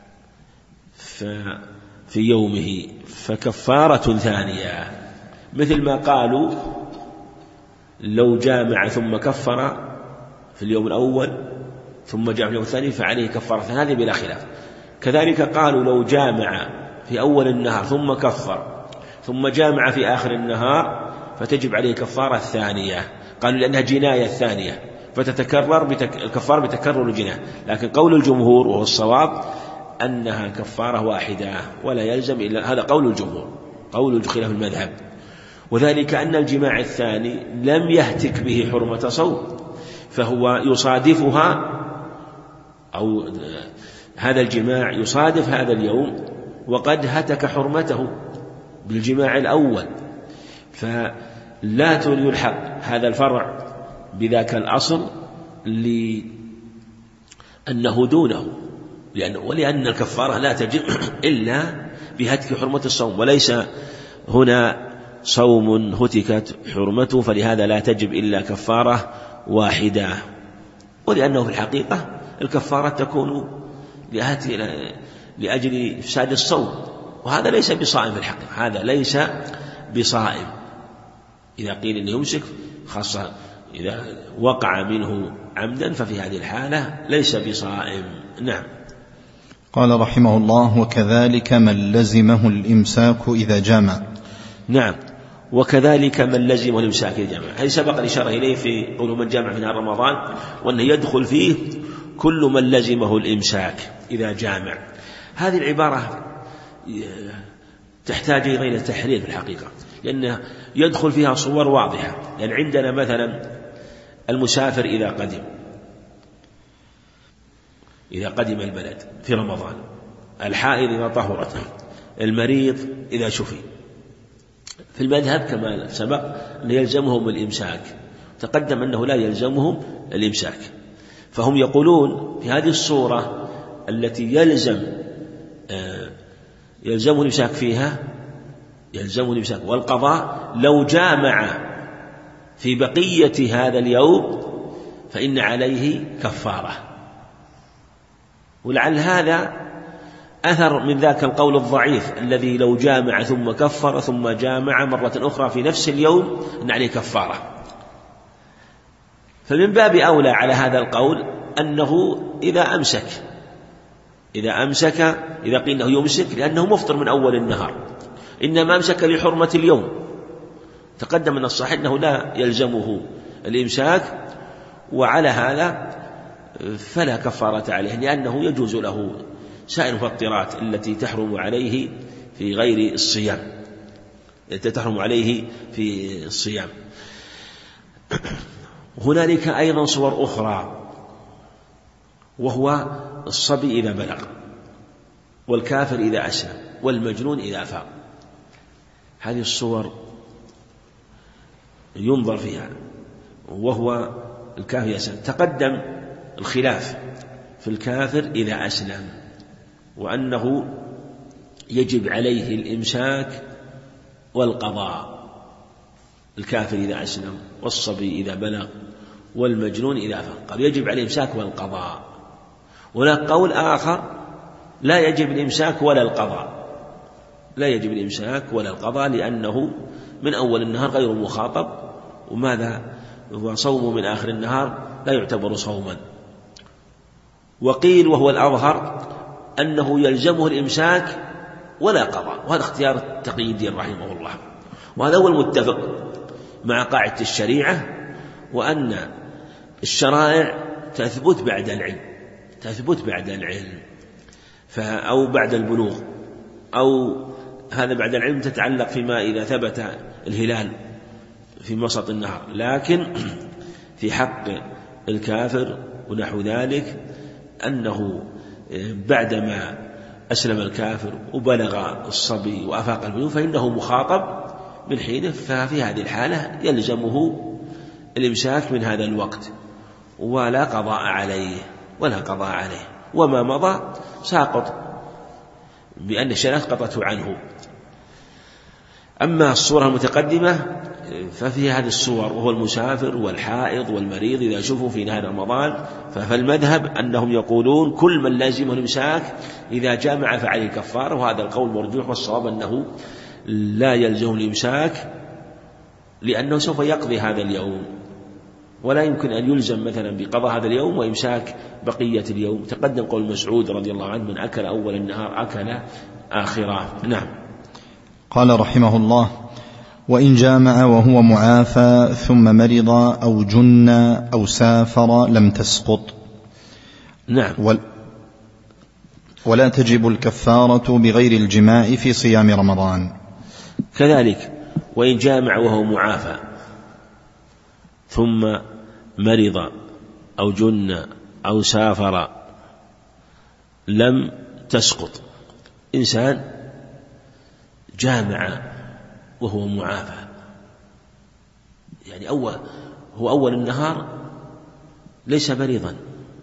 في يومه فكفارة ثانية، مثل ما قالوا لو جامع ثم كفر في اليوم الأول ثم جامع في اليوم الثاني فعليه كفارة، هذه بلا خلاف. كذلك قالوا لو جامع في أول النهار ثم كفر ثم جامع في آخر النهار فتجب عليه كفارة ثانية، قالوا لأنها جناية ثانية فتتكرر الكفارة بتكرر الجناية. لكن قول الجمهور وهو الصواب أنها كفارة واحدة ولا يلزم إلا هذا قول الجمهور، قول خلاف المذهب، وذلك أن الجماع الثاني لم يهتك به حرمة صوم، فهو يصادفها أو هذا الجماع يصادف هذا اليوم وقد هتك حرمته بالجماع الأول، فلا يلحق هذا الفرع بذاك الأصل لأنه دونه، ولأن الكفارة لا تجب إلا بهتك حرمة الصوم، وليس هنا صوم هتكت حرمته، فلهذا لا تجب إلا كفارة واحدة. ولأنه في الحقيقة الكفارة تكون لأجل إفساد الصوم، وهذا ليس بصائم في الحقيقة، هذا ليس بصائم. إذا قيل إنه يمسك خاصة إذا وقع منه عمدا ففي هذه الحالة ليس بصائم. نعم. قال رحمه الله وكذلك من لزمه الإمساك إذا جامع. نعم، وكذلك من لزمه الإمساك إذا جامع، هذه سبق الإشارة إليه في قول من جامع في نهار رمضان، وأنه يدخل فيه كل من لزمه الإمساك إذا جامع. هذه العبارة تحتاج إلى تحرير في الحقيقة، لأنه يدخل فيها صور واضحة. يعني عندنا مثلا المسافر إذا قدم البلد في رمضان، الحائض إذا طهرت، المريض إذا شفي. في المذهب كما سبق أن يلزمهم الإمساك، تقدم أنه لا يلزمهم الإمساك، فهم يقولون في هذه الصورة التي يلزمه الإمساك فيها، يلزمه الإمساك والقضاء لو جامع في بقية هذا اليوم فإن عليه كفارة. ولعل هذا أثر من ذاك القول الضعيف الذي لو جامع ثم كفر ثم جامع مرة أخرى في نفس اليوم أن عليه كفارة. فمن باب أولى على هذا القول أنه إذا أمسك إذا قيل أنه يمسك لأنه مفطر من أول النهار، إنما أمسك لحرمة اليوم. تقدم من الصحيح أنه لا يلزمه الإمساك، وعلى هذا فلا كفارة عليه، لأنه يجوز له سائر المفطرات التي تحرم عليه في غير الصيام، التي تحرم عليه في الصيام. هنالك أيضا صور أخرى، وهو الصبي إذا بلغ، والكافر إذا أسلم، والمجنون إذا أفاق. هذه الصور ينظر فيها، وهو الكافر إذا أسلم. تقدم الخلاف في الكافر إذا أسلم، وأنه يجب عليه الإمساك والقضاء، الكافر إذا أسلم والصبي إذا بلغ والمجنون إذا أفاق، قال يجب عليه الإمساك والقضاء. ولا قول آخر لا يجب الإمساك ولا القضاء، لا يجب الإمساك ولا القضاء، لأنه من أول النهار غير مخاطب، وماذا هو صوم من آخر النهار لا يعتبر صوما. وقيل وهو الأظهر أنه يلزمه الإمساك ولا قضاء، وهذا اختيار تقي الدين رحمه الله، وهذا هو المتفق مع قاعدة الشريعة، وأن الشرائع تثبت بعد العلم، تثبت بعد العلم أو بعد البلوغ، أو هذا بعد العلم تتعلق فيما إذا ثبت الهلال في وسط النهار، لكن في حق الكافر ونحو ذلك أنه بعدما أسلم الكافر وبلغ الصبي وأفاق البلوغ فإنه مخاطب من حينه، ففي هذه الحالة يلزمه الإمساك من هذا الوقت ولا قضاء عليه، ولا قضاء عليه، وما مضى ساقط بأن الشريعة قضته عنه. أما الصورة المتقدمة ففي هذه الصور، وهو المسافر والحائض والمريض إذا شوفوا في نهار رمضان، فالمذهب أنهم يقولون كل من لازمه الإمساك إذا جامع فعليه كفارة، وهذا القول مرجوح، والصواب أنه لا يلزم الإمساك لأنه سوف يقضي هذا اليوم، ولا يمكن أن يلزم مثلا بقضاء هذا اليوم وإمساك بقية اليوم. تقدم قول مسعود رضي الله عنه: من أكل أول النهار أكل آخره. نعم. قال رحمه الله: وإن جامع وهو معافى ثم مرض أو جن أو سافر لم تسقط. نعم. ولا تجب الكفارة بغير الجماع في صيام رمضان. كذلك وإن جامع وهو معافى ثم مرض أو جن أو سافر لم تسقط. إنسان جامع وهو معافى، يعني هو أول النهار ليس مريضا،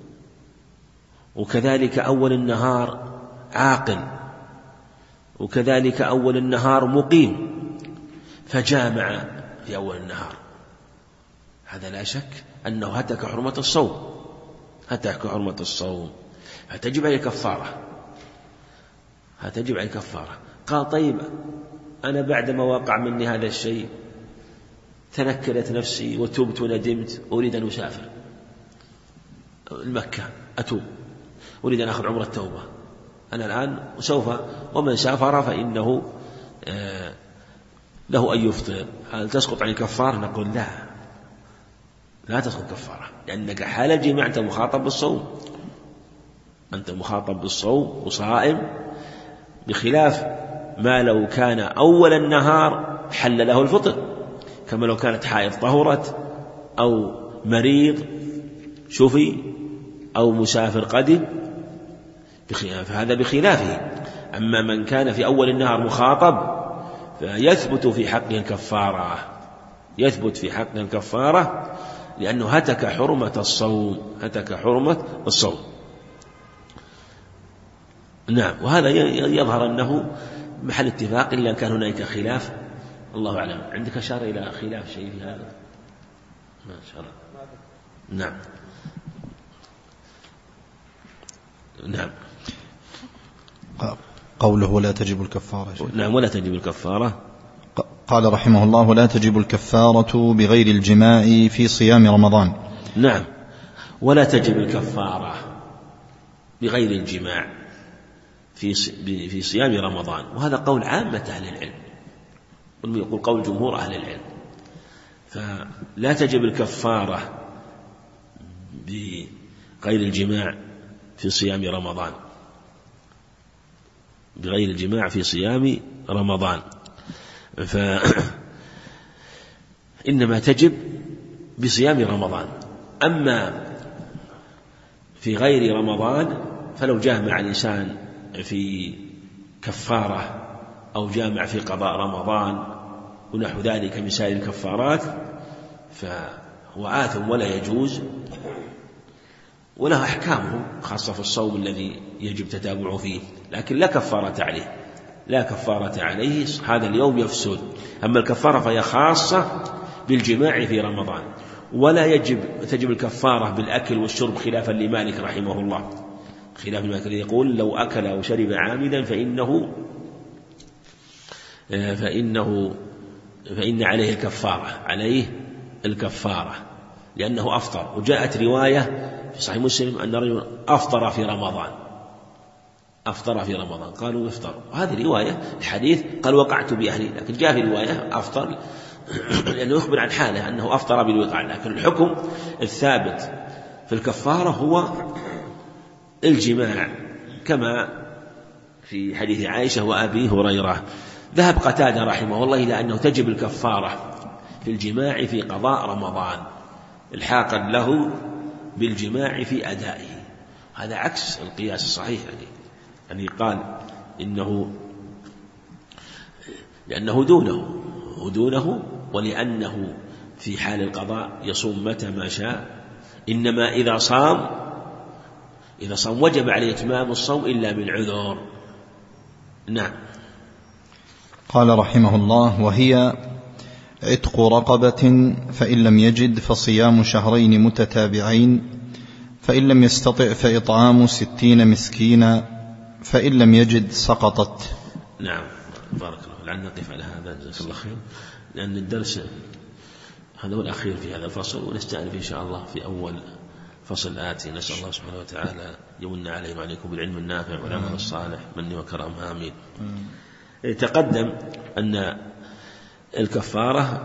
وكذلك أول النهار عاقل، وكذلك أول النهار مقيم، فجامع في أول النهار، هذا لا شك أنه هتك حرمة الصوم، هتك حرمة الصوم، فتجب عليه كفارة، هتجب عليه كفارة. قال: طيب أنا بعدما وقع مني هذا الشيء تنكلت نفسي وتبت وندمت، أريد أن أسافر المكة، أتوب، أريد أن أخذ عمرة التوبة أنا الآن وسوف، ومن سافر فإنه له أن يفطر، هل تسقط عن الكفارة؟ نقول لا تسقط كفارة، لأنك حال الجماع أنت مخاطب بالصوم، أنت مخاطب بالصوم وصائم، بخلاف ما لو كان أول النهار حل له الفطر، كما لو كانت حائض طهرت أو مريض شفي أو مسافر قدم، فهذا بخلافه. أما من كان في أول النهار مخاطب فيثبت في حقه الكفارة، يثبت في حقه الكفارة، لأنه هتك حرمة الصوم، هتك حرمة الصوم. نعم. وهذا يظهر أنه محل اتفاق، إلا أن كان هناك خلاف، الله أعلم. عندك أشار إلى خلاف شيء في هذا؟ ما شاء الله. نعم. نعم. قوله ولا تجب الكفارة. نعم. ولا تجب الكفارة. قال رحمه الله: ولا تجب الكفارة بغير الجماع في صيام رمضان. نعم. ولا تجب الكفارة بغير الجماع في صيام رمضان، وهذا قول عامة أهل العلم، يقول قول جمهور أهل العلم، فلا تجب الكفارة بغير الجماع في صيام رمضان، بغير الجماع في صيام رمضان، فإنما تجب بصيام رمضان. أما في غير رمضان فلو جامع الإنسان في كفارة أو جامع في قضاء رمضان ونحو ذلك من سائر الكفارات فهو آثم ولا يجوز، وله أحكامه خاصة في الصوم الذي يجب تتابعه فيه، لكن لا كفارة عليه، لا كفارة عليه، هذا اليوم يفسد. أما الكفارة فهي خاصة بالجماع في رمضان، ولا تجب الكفارة بالأكل والشرب، خلافا لمالك رحمه الله، خلاف مالك يقول لو أكل أو شرب عامدا فإن عليه الكفارة، عليه الكفارة لأنه أفطر. وجاءت رواية في صحيح مسلم أن رجل أفطر في رمضان، أفطر في رمضان، قالوا يفطر، وهذه رواية الحديث قال وقعت بأهلي، لكن جاء في رواية أفطر لأنه يخبر عن حاله أنه أفطر بالوقاع، لكن الحكم الثابت في الكفارة هو الجماع كما في حديث عائشة وأبي هريرة. ذهب قتادة رحمه الله إلى أنه تجب الكفارة في الجماع في قضاء رمضان الحاقا له بالجماع في أدائه، هذا عكس القياس الصحيح. يعني قال إنه لأنه دونه ولأنه في حال القضاء يصوم متى ما شاء، إنما إذا صام وجب عليه إتمام الصوم إلا بالعذر. نعم. قال رحمه الله: وهي عتق رقبة، فإن لم يجد فصيام شهرين متتابعين، فإن لم يستطع فإطعام 60 مسكينا، فإن لم يجد سقطت. نعم، بارك الله. لعلنا نقف على هذا، جزاك الله خير، لأن الدرس هذا هو الأخير في هذا الفصل، ونستأنف إن شاء الله في أول فصل آتي. نسأل الله سبحانه وتعالى يمن علينا وعليكم بالعلم النافع والعمل الصالح، مني وكرم، آمين. تقدم أن الكفارة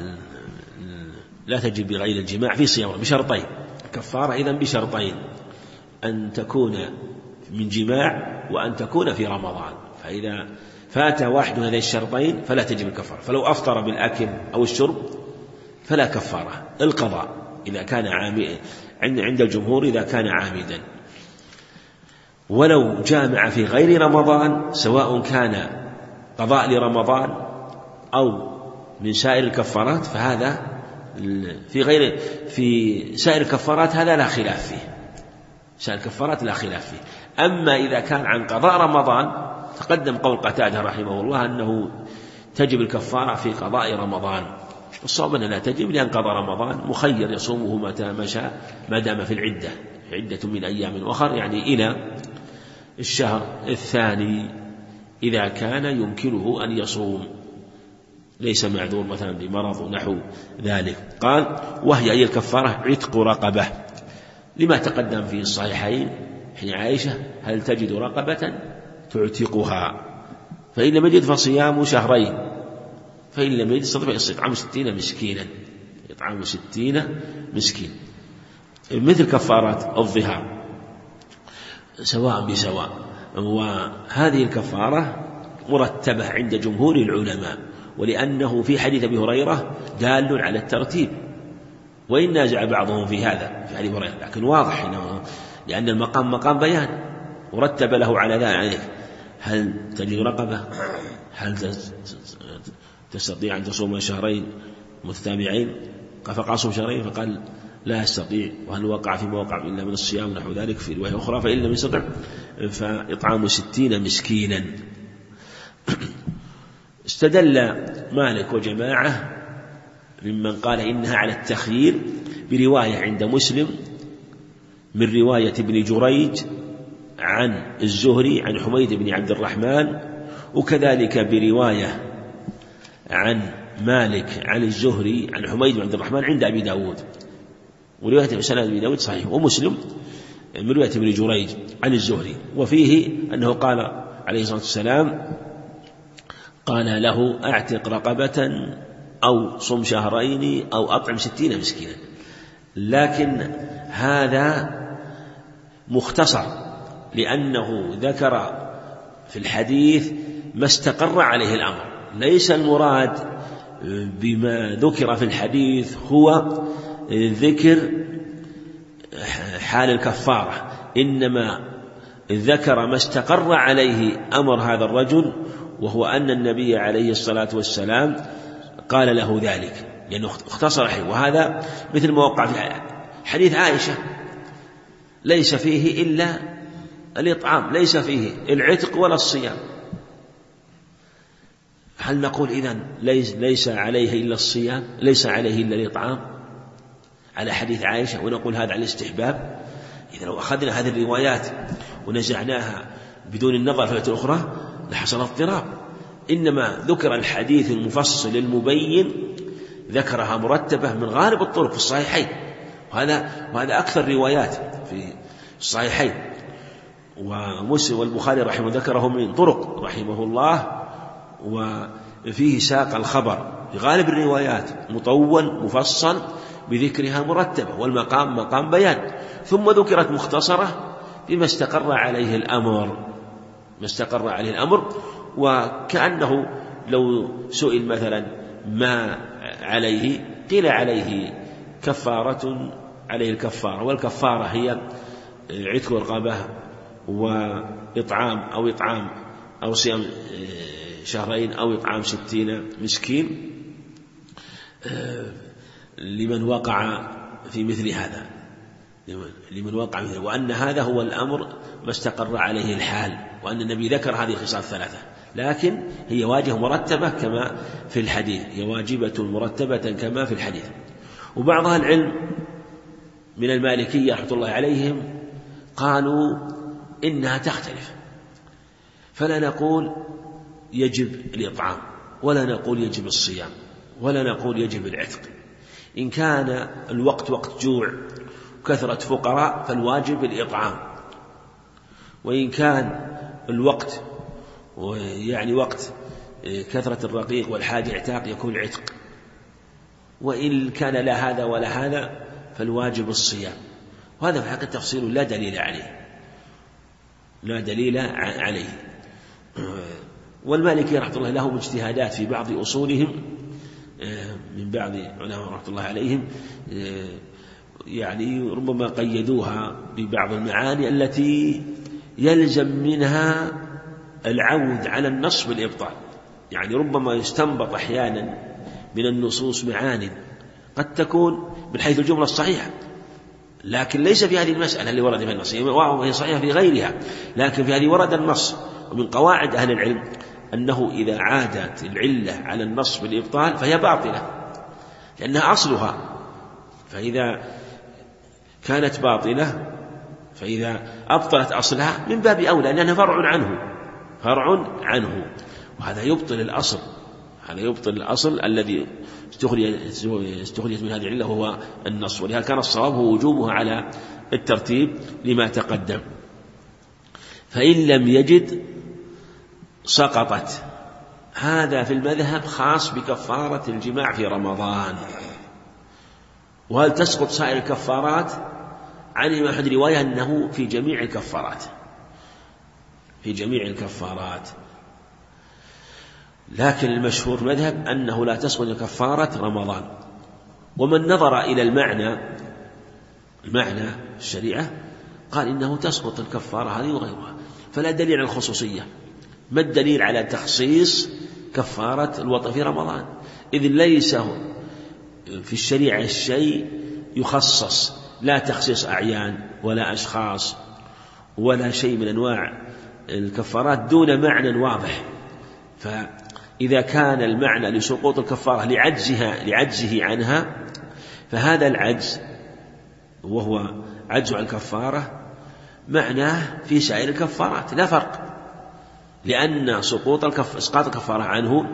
لا تجب بغير الجماع في صيام بشرطين، الكفارة إذن بشرطين: أن تكون من جماع وأن تكون في رمضان، فإذا فات واحد من هذين الشرطين فلا تجب الكفارة. فلو أفطر بالأكل أو الشرب فلا كفارة، القضاء إذا كان عند الجمهور إذا كان عامدا. ولو جامع في غير رمضان، سواء كان قضاء لرمضان أو من سائر الكفارات، فهذا في سائر الكفارات هذا لا خلاف فيه، سائر الكفارات لا خلاف فيه. أما إذا كان عن قضاء رمضان، تقدم قول قتادة رحمه الله أنه تجب الكفارة في قضاء رمضان، الصواب أنها لا تجب، لأن قضاء رمضان مخير يصومه متى ما شاء ما دام في العدة، عدة من أيام أخر، يعني إلى الشهر الثاني إذا كان يمكنه أن يصوم، ليس معذور مثلا بمرض ونحو ذلك. قال: وهي أي الكفارة عتق رقبة، لما تقدم في الصحيحين حين عائشة: هل تجد رقبة تعتقها؟ فإن لم يجد فصيام شهرين، فإن لم يجد فإطعام 60 مسكينا، إطعام 60 مسكين، مثل كفارات الظهار سواء بسواء. وهذه الكفارة مرتبة عند جمهور العلماء، ولأنه في حديث أبي هريرة دال على الترتيب، وإن نازع بعضهم في هذا في حديث هريرة، لكن واضح إنه لأن المقام مقام بيان ورتب له على ذلك: هل تجد رقبة؟ هل تستطيع أن تصوم شهرين متتابعين؟ فقال صوم شهرين، فقال لا أستطيع، وهل وقع في موقع إلا من الصيام نحو ذلك في رواية أخرى، فإن لم يستطع فإطعام 60 مسكينا. استدل مالك وجماعة ممن قال إنها على التخيير برواية عند مسلم من رواية ابن جريج عن الزهري عن حميد بن عبد الرحمن، وكذلك برواية عن مالك عن الزهري عن حميد بن عبد الرحمن عند أبي داود، ورواية سند أبي داود صحيح، ومسلم من رواية ابن جريج عن الزهري، وفيه أنه قال عليه الصلاة والسلام: قال له: أعتق رقبة أو صم شهرين أو أطعم 60 مسكينا. لكن هذا مختصر، لأنه ذكر في الحديث ما استقر عليه الأمر، ليس المراد بما ذكر في الحديث هو ذكر حال الكفارة، إنما ذكر ما استقر عليه أمر هذا الرجل، وهو أن النبي عليه الصلاة والسلام قال له ذلك، لأنه اختصر حين. وهذا مثل ما وقع في حديث عائشة: ليس فيه إلا الإطعام، ليس فيه العتق ولا الصيام. هل نقول إذن ليس عليه إلا الصيام، ليس عليه إلا الإطعام على حديث عائشة، ونقول هذا على الاستحباب؟ إذا لو أخذنا هذه الروايات ونزعناها بدون النظر في الأخرى لحصل اضطراب. إنما ذكر الحديث المفصل المبين، ذكرها مرتبة من غالب الطرق في الصحيحين، وهذا أكثر روايات في الصحيحين. ومسلم والبخاري رحمه ذكره من طرق رحمه الله، وفيه ساق الخبر في غالب الروايات مطول مفصل بذكرها مرتبة، والمقام مقام بيان، ثم ذكرت مختصرة بما استقر عليه الأمر، وكأنه لو سئل مثلا ما عليه قيل عليه كفارة، عليه الكفارة، والكفارة هي عتق رقبة وإطعام أو صيام شهرين أو إطعام 60 مسكين لمن وقع في مثل هذا، وأن هذا هو الأمر ما استقر عليه الحال، وأن النبي ذكر هذه الخصال 3، لكن هي واجبة مرتبة كما في الحديث، هي واجبة مرتبة كما في الحديث. وبعض أهل العلم من المالكية رحمة الله عليهم قالوا إنها تختلف، فلا نقول يجب الإطعام، ولا نقول يجب الصيام، ولا نقول يجب العتق. إن كان الوقت وقت جوع وكثرة فقراء فالواجب الإطعام، وإن كان الوقت يعني وقت كثرة الرقيق والحاج اعتاق يكون عتق، وإن كان لا هذا ولا هذا فالواجب الصيام. وهذا في حقيقة تفصيل لا دليل عليه. والمالكي رحمة الله لهم اجتهادات في بعض أصولهم من بعض علماء رحمة الله عليهم، يعني ربما قيدوها ببعض المعاني التي يلزم منها العود على النص بالإبطال، يعني ربما يستنبط أحيانا من النصوص معاني قد تكون من حيث الجملة الصحيحة، لكن ليس في هذه المسألة اللي ورد في النص، وهي صحيحة في غيرها، لكن في هذه ورد النص. ومن قواعد أهل العلم أنه إذا عادت العلة على النص بالإبطال فهي باطلة لأنها أصلها، فإذا كانت باطلة فإذا أبطلت أصلها من باب أولى لأنها فرع عنه، وهذا يبطل الأصل الذي استخرجت من هذه العلة وهو النص. ولهذا كان الصواب هو وجوبها على الترتيب لما تقدم. فإن لم يجد سقطت. هذا في المذهب خاص بكفارة الجماع في رمضان. وهل تسقط سائر الكفارات؟ عن الإمام أحمد رواية أنه في جميع الكفارات، لكن المشهور مذهب أنه لا تسقط كفارة رمضان. ومن نظر إلى المعنى الشريعة قال إنه تسقط الكفارة هذه وغيرها، فلا دليل على الخصوصية. ما الدليل على تخصيص كفارة الوطأ في رمضان؟ إذ ليس في الشريعة الشيء يخصص، لا تخصيص أعيان ولا أشخاص ولا شيء من أنواع الكفارات دون معنى واضح. فإذا كان المعنى لسقوط الكفارة لعجزه عنها، فهذا العجز وهو عجز عن الكفارة معناه في سائر الكفارات لا فرق، لأن إسقاط الكفارة عنه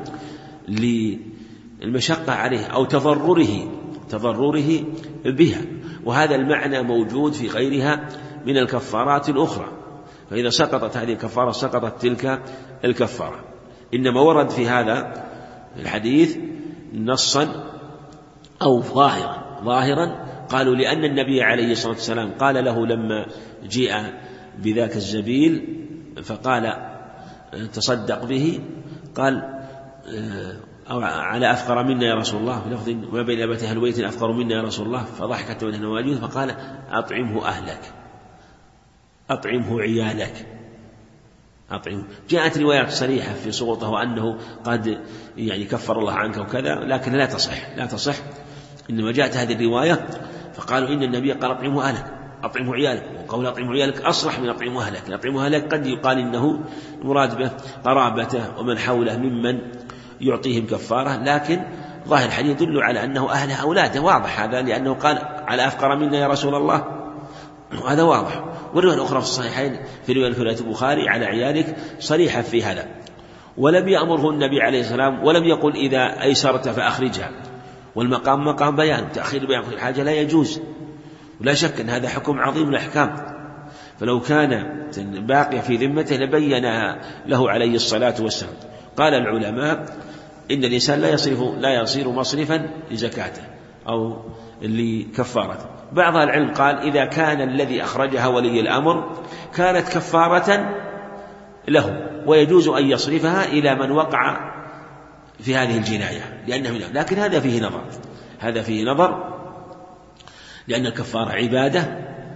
للمشقة عليه أو تضرره بها، وهذا المعنى موجود في غيرها من الكفارات الأخرى. فإذا سقطت هذه الكفارة سقطت تلك الكفارة. إنما ورد في هذا الحديث نصا أو ظاهرا قالوا لأن النبي عليه الصلاة والسلام قال له لما جاء بذاك الزبيل فقال تصدق به، قال أو على أفقر منا يا رسول الله، في لفظ ما بين أبتي أهل بيت أفقر منا يا رسول الله، فضحكت من النواجذ فقال أطعمه أهلك، أطعمه عيالك، أطعمه. جاءت روايات صريحة في سقوطه وأنه قد يعني كفر الله عنك وكذا، لكن لا تصح. إنما جاءت هذه الرواية فقالوا إن النبي قال أطعمه أهلك، أطعمه عيالك، وقول أطعمه عيالك أصلح من أطعمه أهلك. أطعمه أهلك قد يقال إنه مراد به قرابته ومن حوله ممن يعطيهم كفارة، لكن ظاهر الحديث يدل على أنه أهله أولاده، واضح هذا، لأنه قال على أفقر منا يا رسول الله، هذا واضح. والرواية الأخرى في الصحيحين في رواية البخاري على عيالك صريحة في هذا. ولم يأمره النبي عليه السلام ولم يقل إذا أيسرت فأخرجها، والمقام مقام بيان، تأخير بيان الحاجة لا يجوز، ولا شك أن هذا حكم عظيم الأحكام. فلو كانت باقية في ذمته لبينها له عليه الصلاة والسلام. قال العلماء إن الإنسان لا يصير مصرفا لزكاته أو لكفارته. بعض العلم قال إذا كان الذي أخرجها ولي الأمر كانت كفارة له ويجوز أن يصرفها إلى من وقع في هذه الجناية لأنه منه. لكن هذا فيه نظر لأن الكفارة عبادة،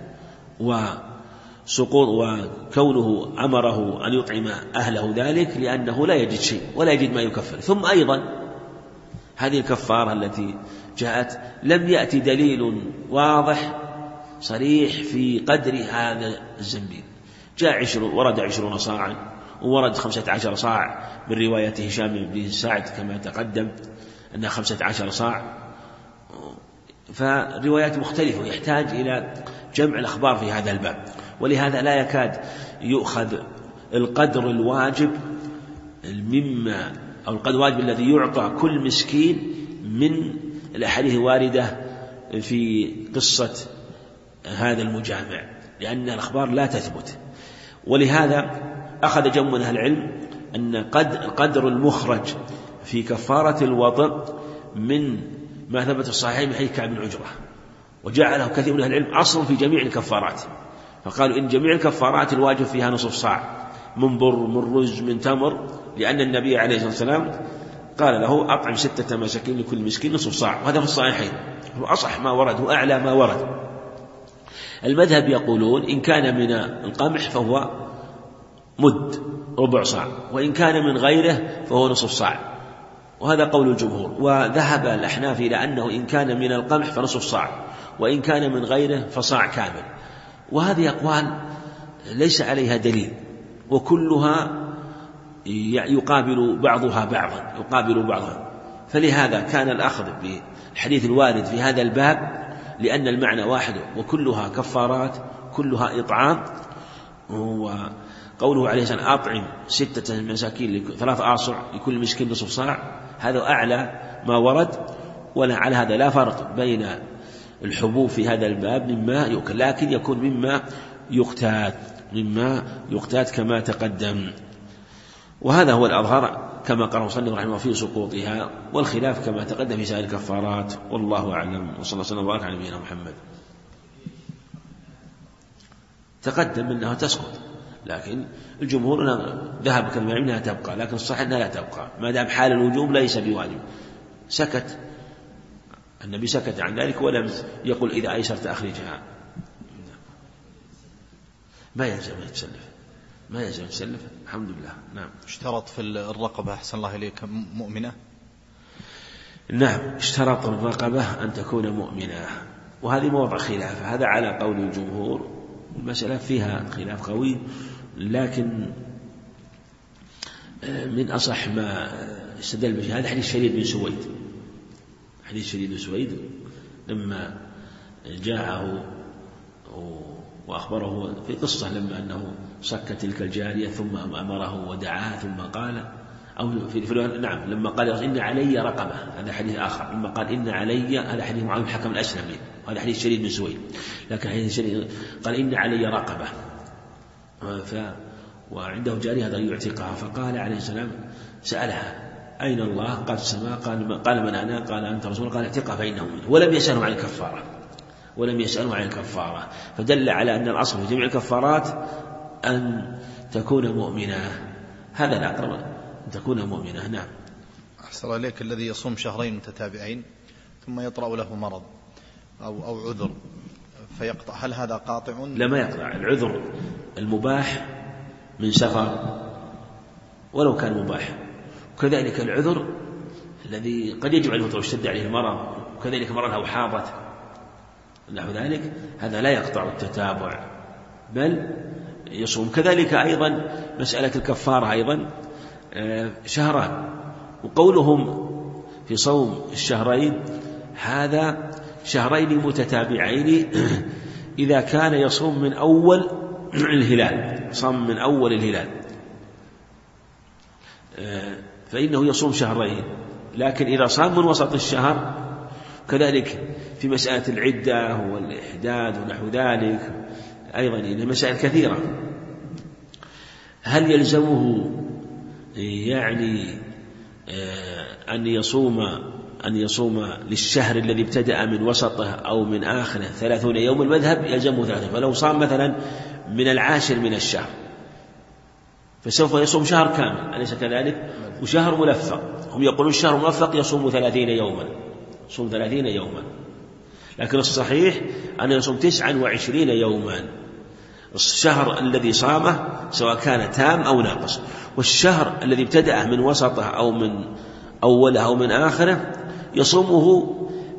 وكونه أمره أن يطعم أهله ذلك لأنه لا يجد شيء ولا يجد ما يكفر. ثم أيضا هذه الكفارة التي جاءت لم يأتي دليل واضح صريح في قدر هذا الزنبيل. ورد 20 صاعا، وورد 15 صاع من رواية هشام بن سعد كما تقدم أنها 15 صاع، فروايات مختلفة يحتاج إلى جمع الأخبار في هذا الباب. ولهذا لا يكاد يؤخذ القدر الواجب أو القدر الواجب الذي يعطى كل مسكين من الأحاديث الواردة في قصة هذا المجامع، لأن الأخبار لا تثبت. ولهذا أخذ جمع من أهل العلم أن قدر المخرج في كفارة الوطء من ما ثبت الصحيحين من حديث كعب بن عجرة، وجعله كثير من أهل العلم أصل في جميع الكفارات، فقالوا إن جميع الكفارات الواجب فيها نصف صاع من بر من رز من تمر، لأن النبي عليه الصلاة والسلام قال له أطعم 6 مساكين لكل مسكين نصف صاع، وهذا في الصحيحين هو أصح ما ورد وأعلى ما ورد. المذهب يقولون إن كان من القمح فهو مد ربع صاع، وإن كان من غيره فهو نصف صاع، وهذا قول الجمهور. وذهب الأحناف إلى أنه إن كان من القمح فنصف صاع، وإن كان من غيره فصاع كامل. وهذه أقوال ليس عليها دليل، وكلها يقابل بعضها بعضا. فلهذا كان الأخذ بالحديث الوارد في هذا الباب لأن المعنى واحد، وكلها كفارات كلها إطعام. وقوله عليه السلام أطعم 6 مساكين 3 آصع لكل مسكين نصف صاع، هذا أعلى ما ورد. ولا على هذا لا فرق بين الحبوب في هذا الباب مما يؤكل، لكن يكون مما يقتات كما تقدم. وهذا هو الأظهر كما قال المصنف رحمه الله في سقوطها، والخلاف كما تقدم في سائر الكفارات. والله أعلم، وصلى الله وسلم وبارك على نبينا محمد. تقدم أنها تسقط، لكن الجمهور ذهب كما أنها تبقى، لكن الصحيح أنها لا تبقى ما دام حال الوجوب ليس بواجب. النبي سكت عن ذلك ولم يقل إذا أيسرت أخرجها. ما يلزم يتسلف الحمد لله. نعم. اشترط في الرقبة أحسن الله إليك مؤمنة؟ نعم، اشترط الرقبة أن تكون مؤمنة، وهذه موضع خلاف. هذا على قول الجمهور، المسألة فيها خلاف قوي، لكن من أصح ما استدل به هذا حديث شريد بن سويد لما جاءه وأخبره في قصة لما أنه صك تلك الجارية ثم أمره ودعاه ثم قال لما قال إن علي رقبة، هذا حديث آخر. لما قال إن علي، هذا حديث معاذ بن الحكم الأسلمي، وهذا حديث شريد بن سويد. لكن حديث شريد قال إن علي رقبة، وعنده جارية هذا يعتقها، فقال عليه السلام سألها أين الله؟ قال السماء. قال من أنا؟ قال أنت رسول. قال اعتقها فإنه منه. ولم يسألهم عن الكفارة، فدل على أن الأصل في جميع الكفارات أن تكون مؤمنة. هذا لا أقرب أن تكون مؤمنة. نعم. أحسن عليك. الذي يصوم شهرين متتابعين ثم يطرأ له مرض أو عذر فيقطع، هل هذا قاطع؟ لا، ما يقطع. العذر المباح من سفر ولو كان مباح، وكذلك العذر الذي قد يجب عليه الفطر واشتد عليه المرض، وكذلك مرض أو حاضت نحو ذلك، هذا لا يقطع التتابع بل يصوم. كذلك أيضا مسألة الكفارة أيضا شهران، وقولهم في صوم الشهرين هذا شهرين متتابعين إذا كان يصوم من أول الهلال، صام من أول الهلال فإنه يصوم شهرين. لكن إذا صام من وسط الشهر، كذلك في مسألة العدة والإحداد ونحو ذلك، أيضا إلى مسائل كثيرة. هل يلزمه يعني أن يصوم للشهر الذي ابتدأ من وسطه أو من آخره 30 يوم؟ المذهب يلزمه 30. فلو صام مثلا من 10 من الشهر فسوف يصوم شهر كامل، أليس كذلك؟ وشهر ملفق، هم يقولون الشهر ملفق يصوم 30 يوما، يصوم 30 يوما، لكن الصحيح أن يصوم 29 يوما. الشهر الذي صامه سواء كان تام أو ناقص، والشهر الذي ابتدأ من وسطه أو من أوله أو من آخره يصومه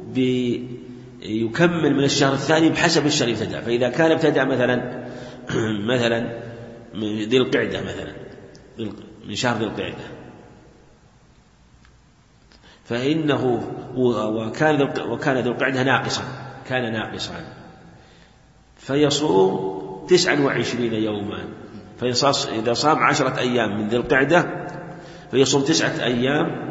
يكمل من الشهر الثاني بحسب الشهر ابتدأ. فإذا كان ابتدأ مثلا من ذي القعدة، مثلا من شهر ذي القعدة، فإنه وكان ذي القعدة ناقصا فيصوم 29 يوما. فإذا صام 10 أيام من ذي القعدة فيصوم 9 أيام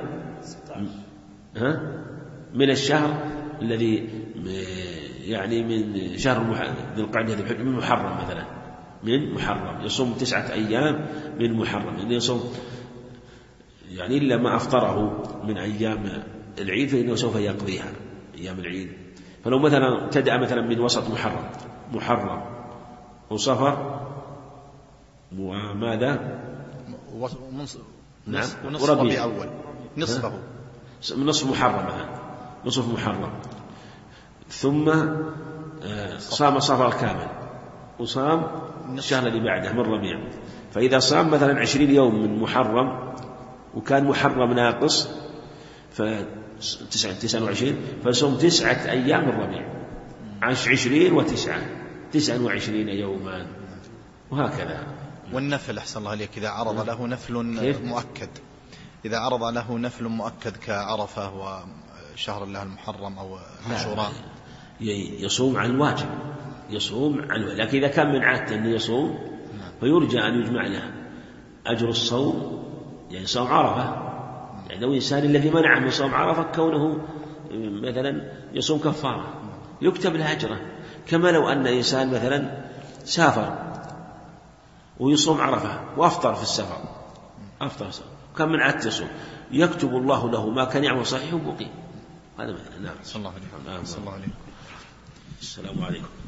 من الشهر الذي يعني من شهر ذي القعدة من محرم، مثلا من محرم يصوم 9 أيام من محرم، يعني يصوم يعني إلا ما أفطره من أيام العيد فإنه سوف يقضيها أيام العيد. فلو مثلا ابتدأ مثلا من وسط محرم وصفر وماذا ونصف ربيع أول نصفه من نصف محرم ثم صام صفر كامل وصام الشهر اللي بعده من ربيع. فإذا صام مثلا 20 يوم من محرم وكان محرم ناقص 29 فصوم 9 أيام من ربيع، 20 29 يوما، وهكذا. والنفل أحسن الله عليك إذا عرض له نفل مؤكد، إذا عرض له نفل مؤكد كعرفة وشهر الله المحرم أو عاشوراء يصوم عن الواجب، لكن إذا كان من عادته أن يصوم فيرجى أن يجمع له أجر الصوم، يعني صوم عرفة. يعني لو إنسان الذي منعه من صوم عرفة كونه مثلا يصوم كفارة يكتب له أجره، كما لو أن إنسان مثلا سافر ويصوم عرفة وأفطر في السفر، كان من عادته يصوم، يكتب الله له ما كان يعمل صحيح وبقي. هذا مثلا. نعم. صلى الله عليه وسلم. السلام عليكم.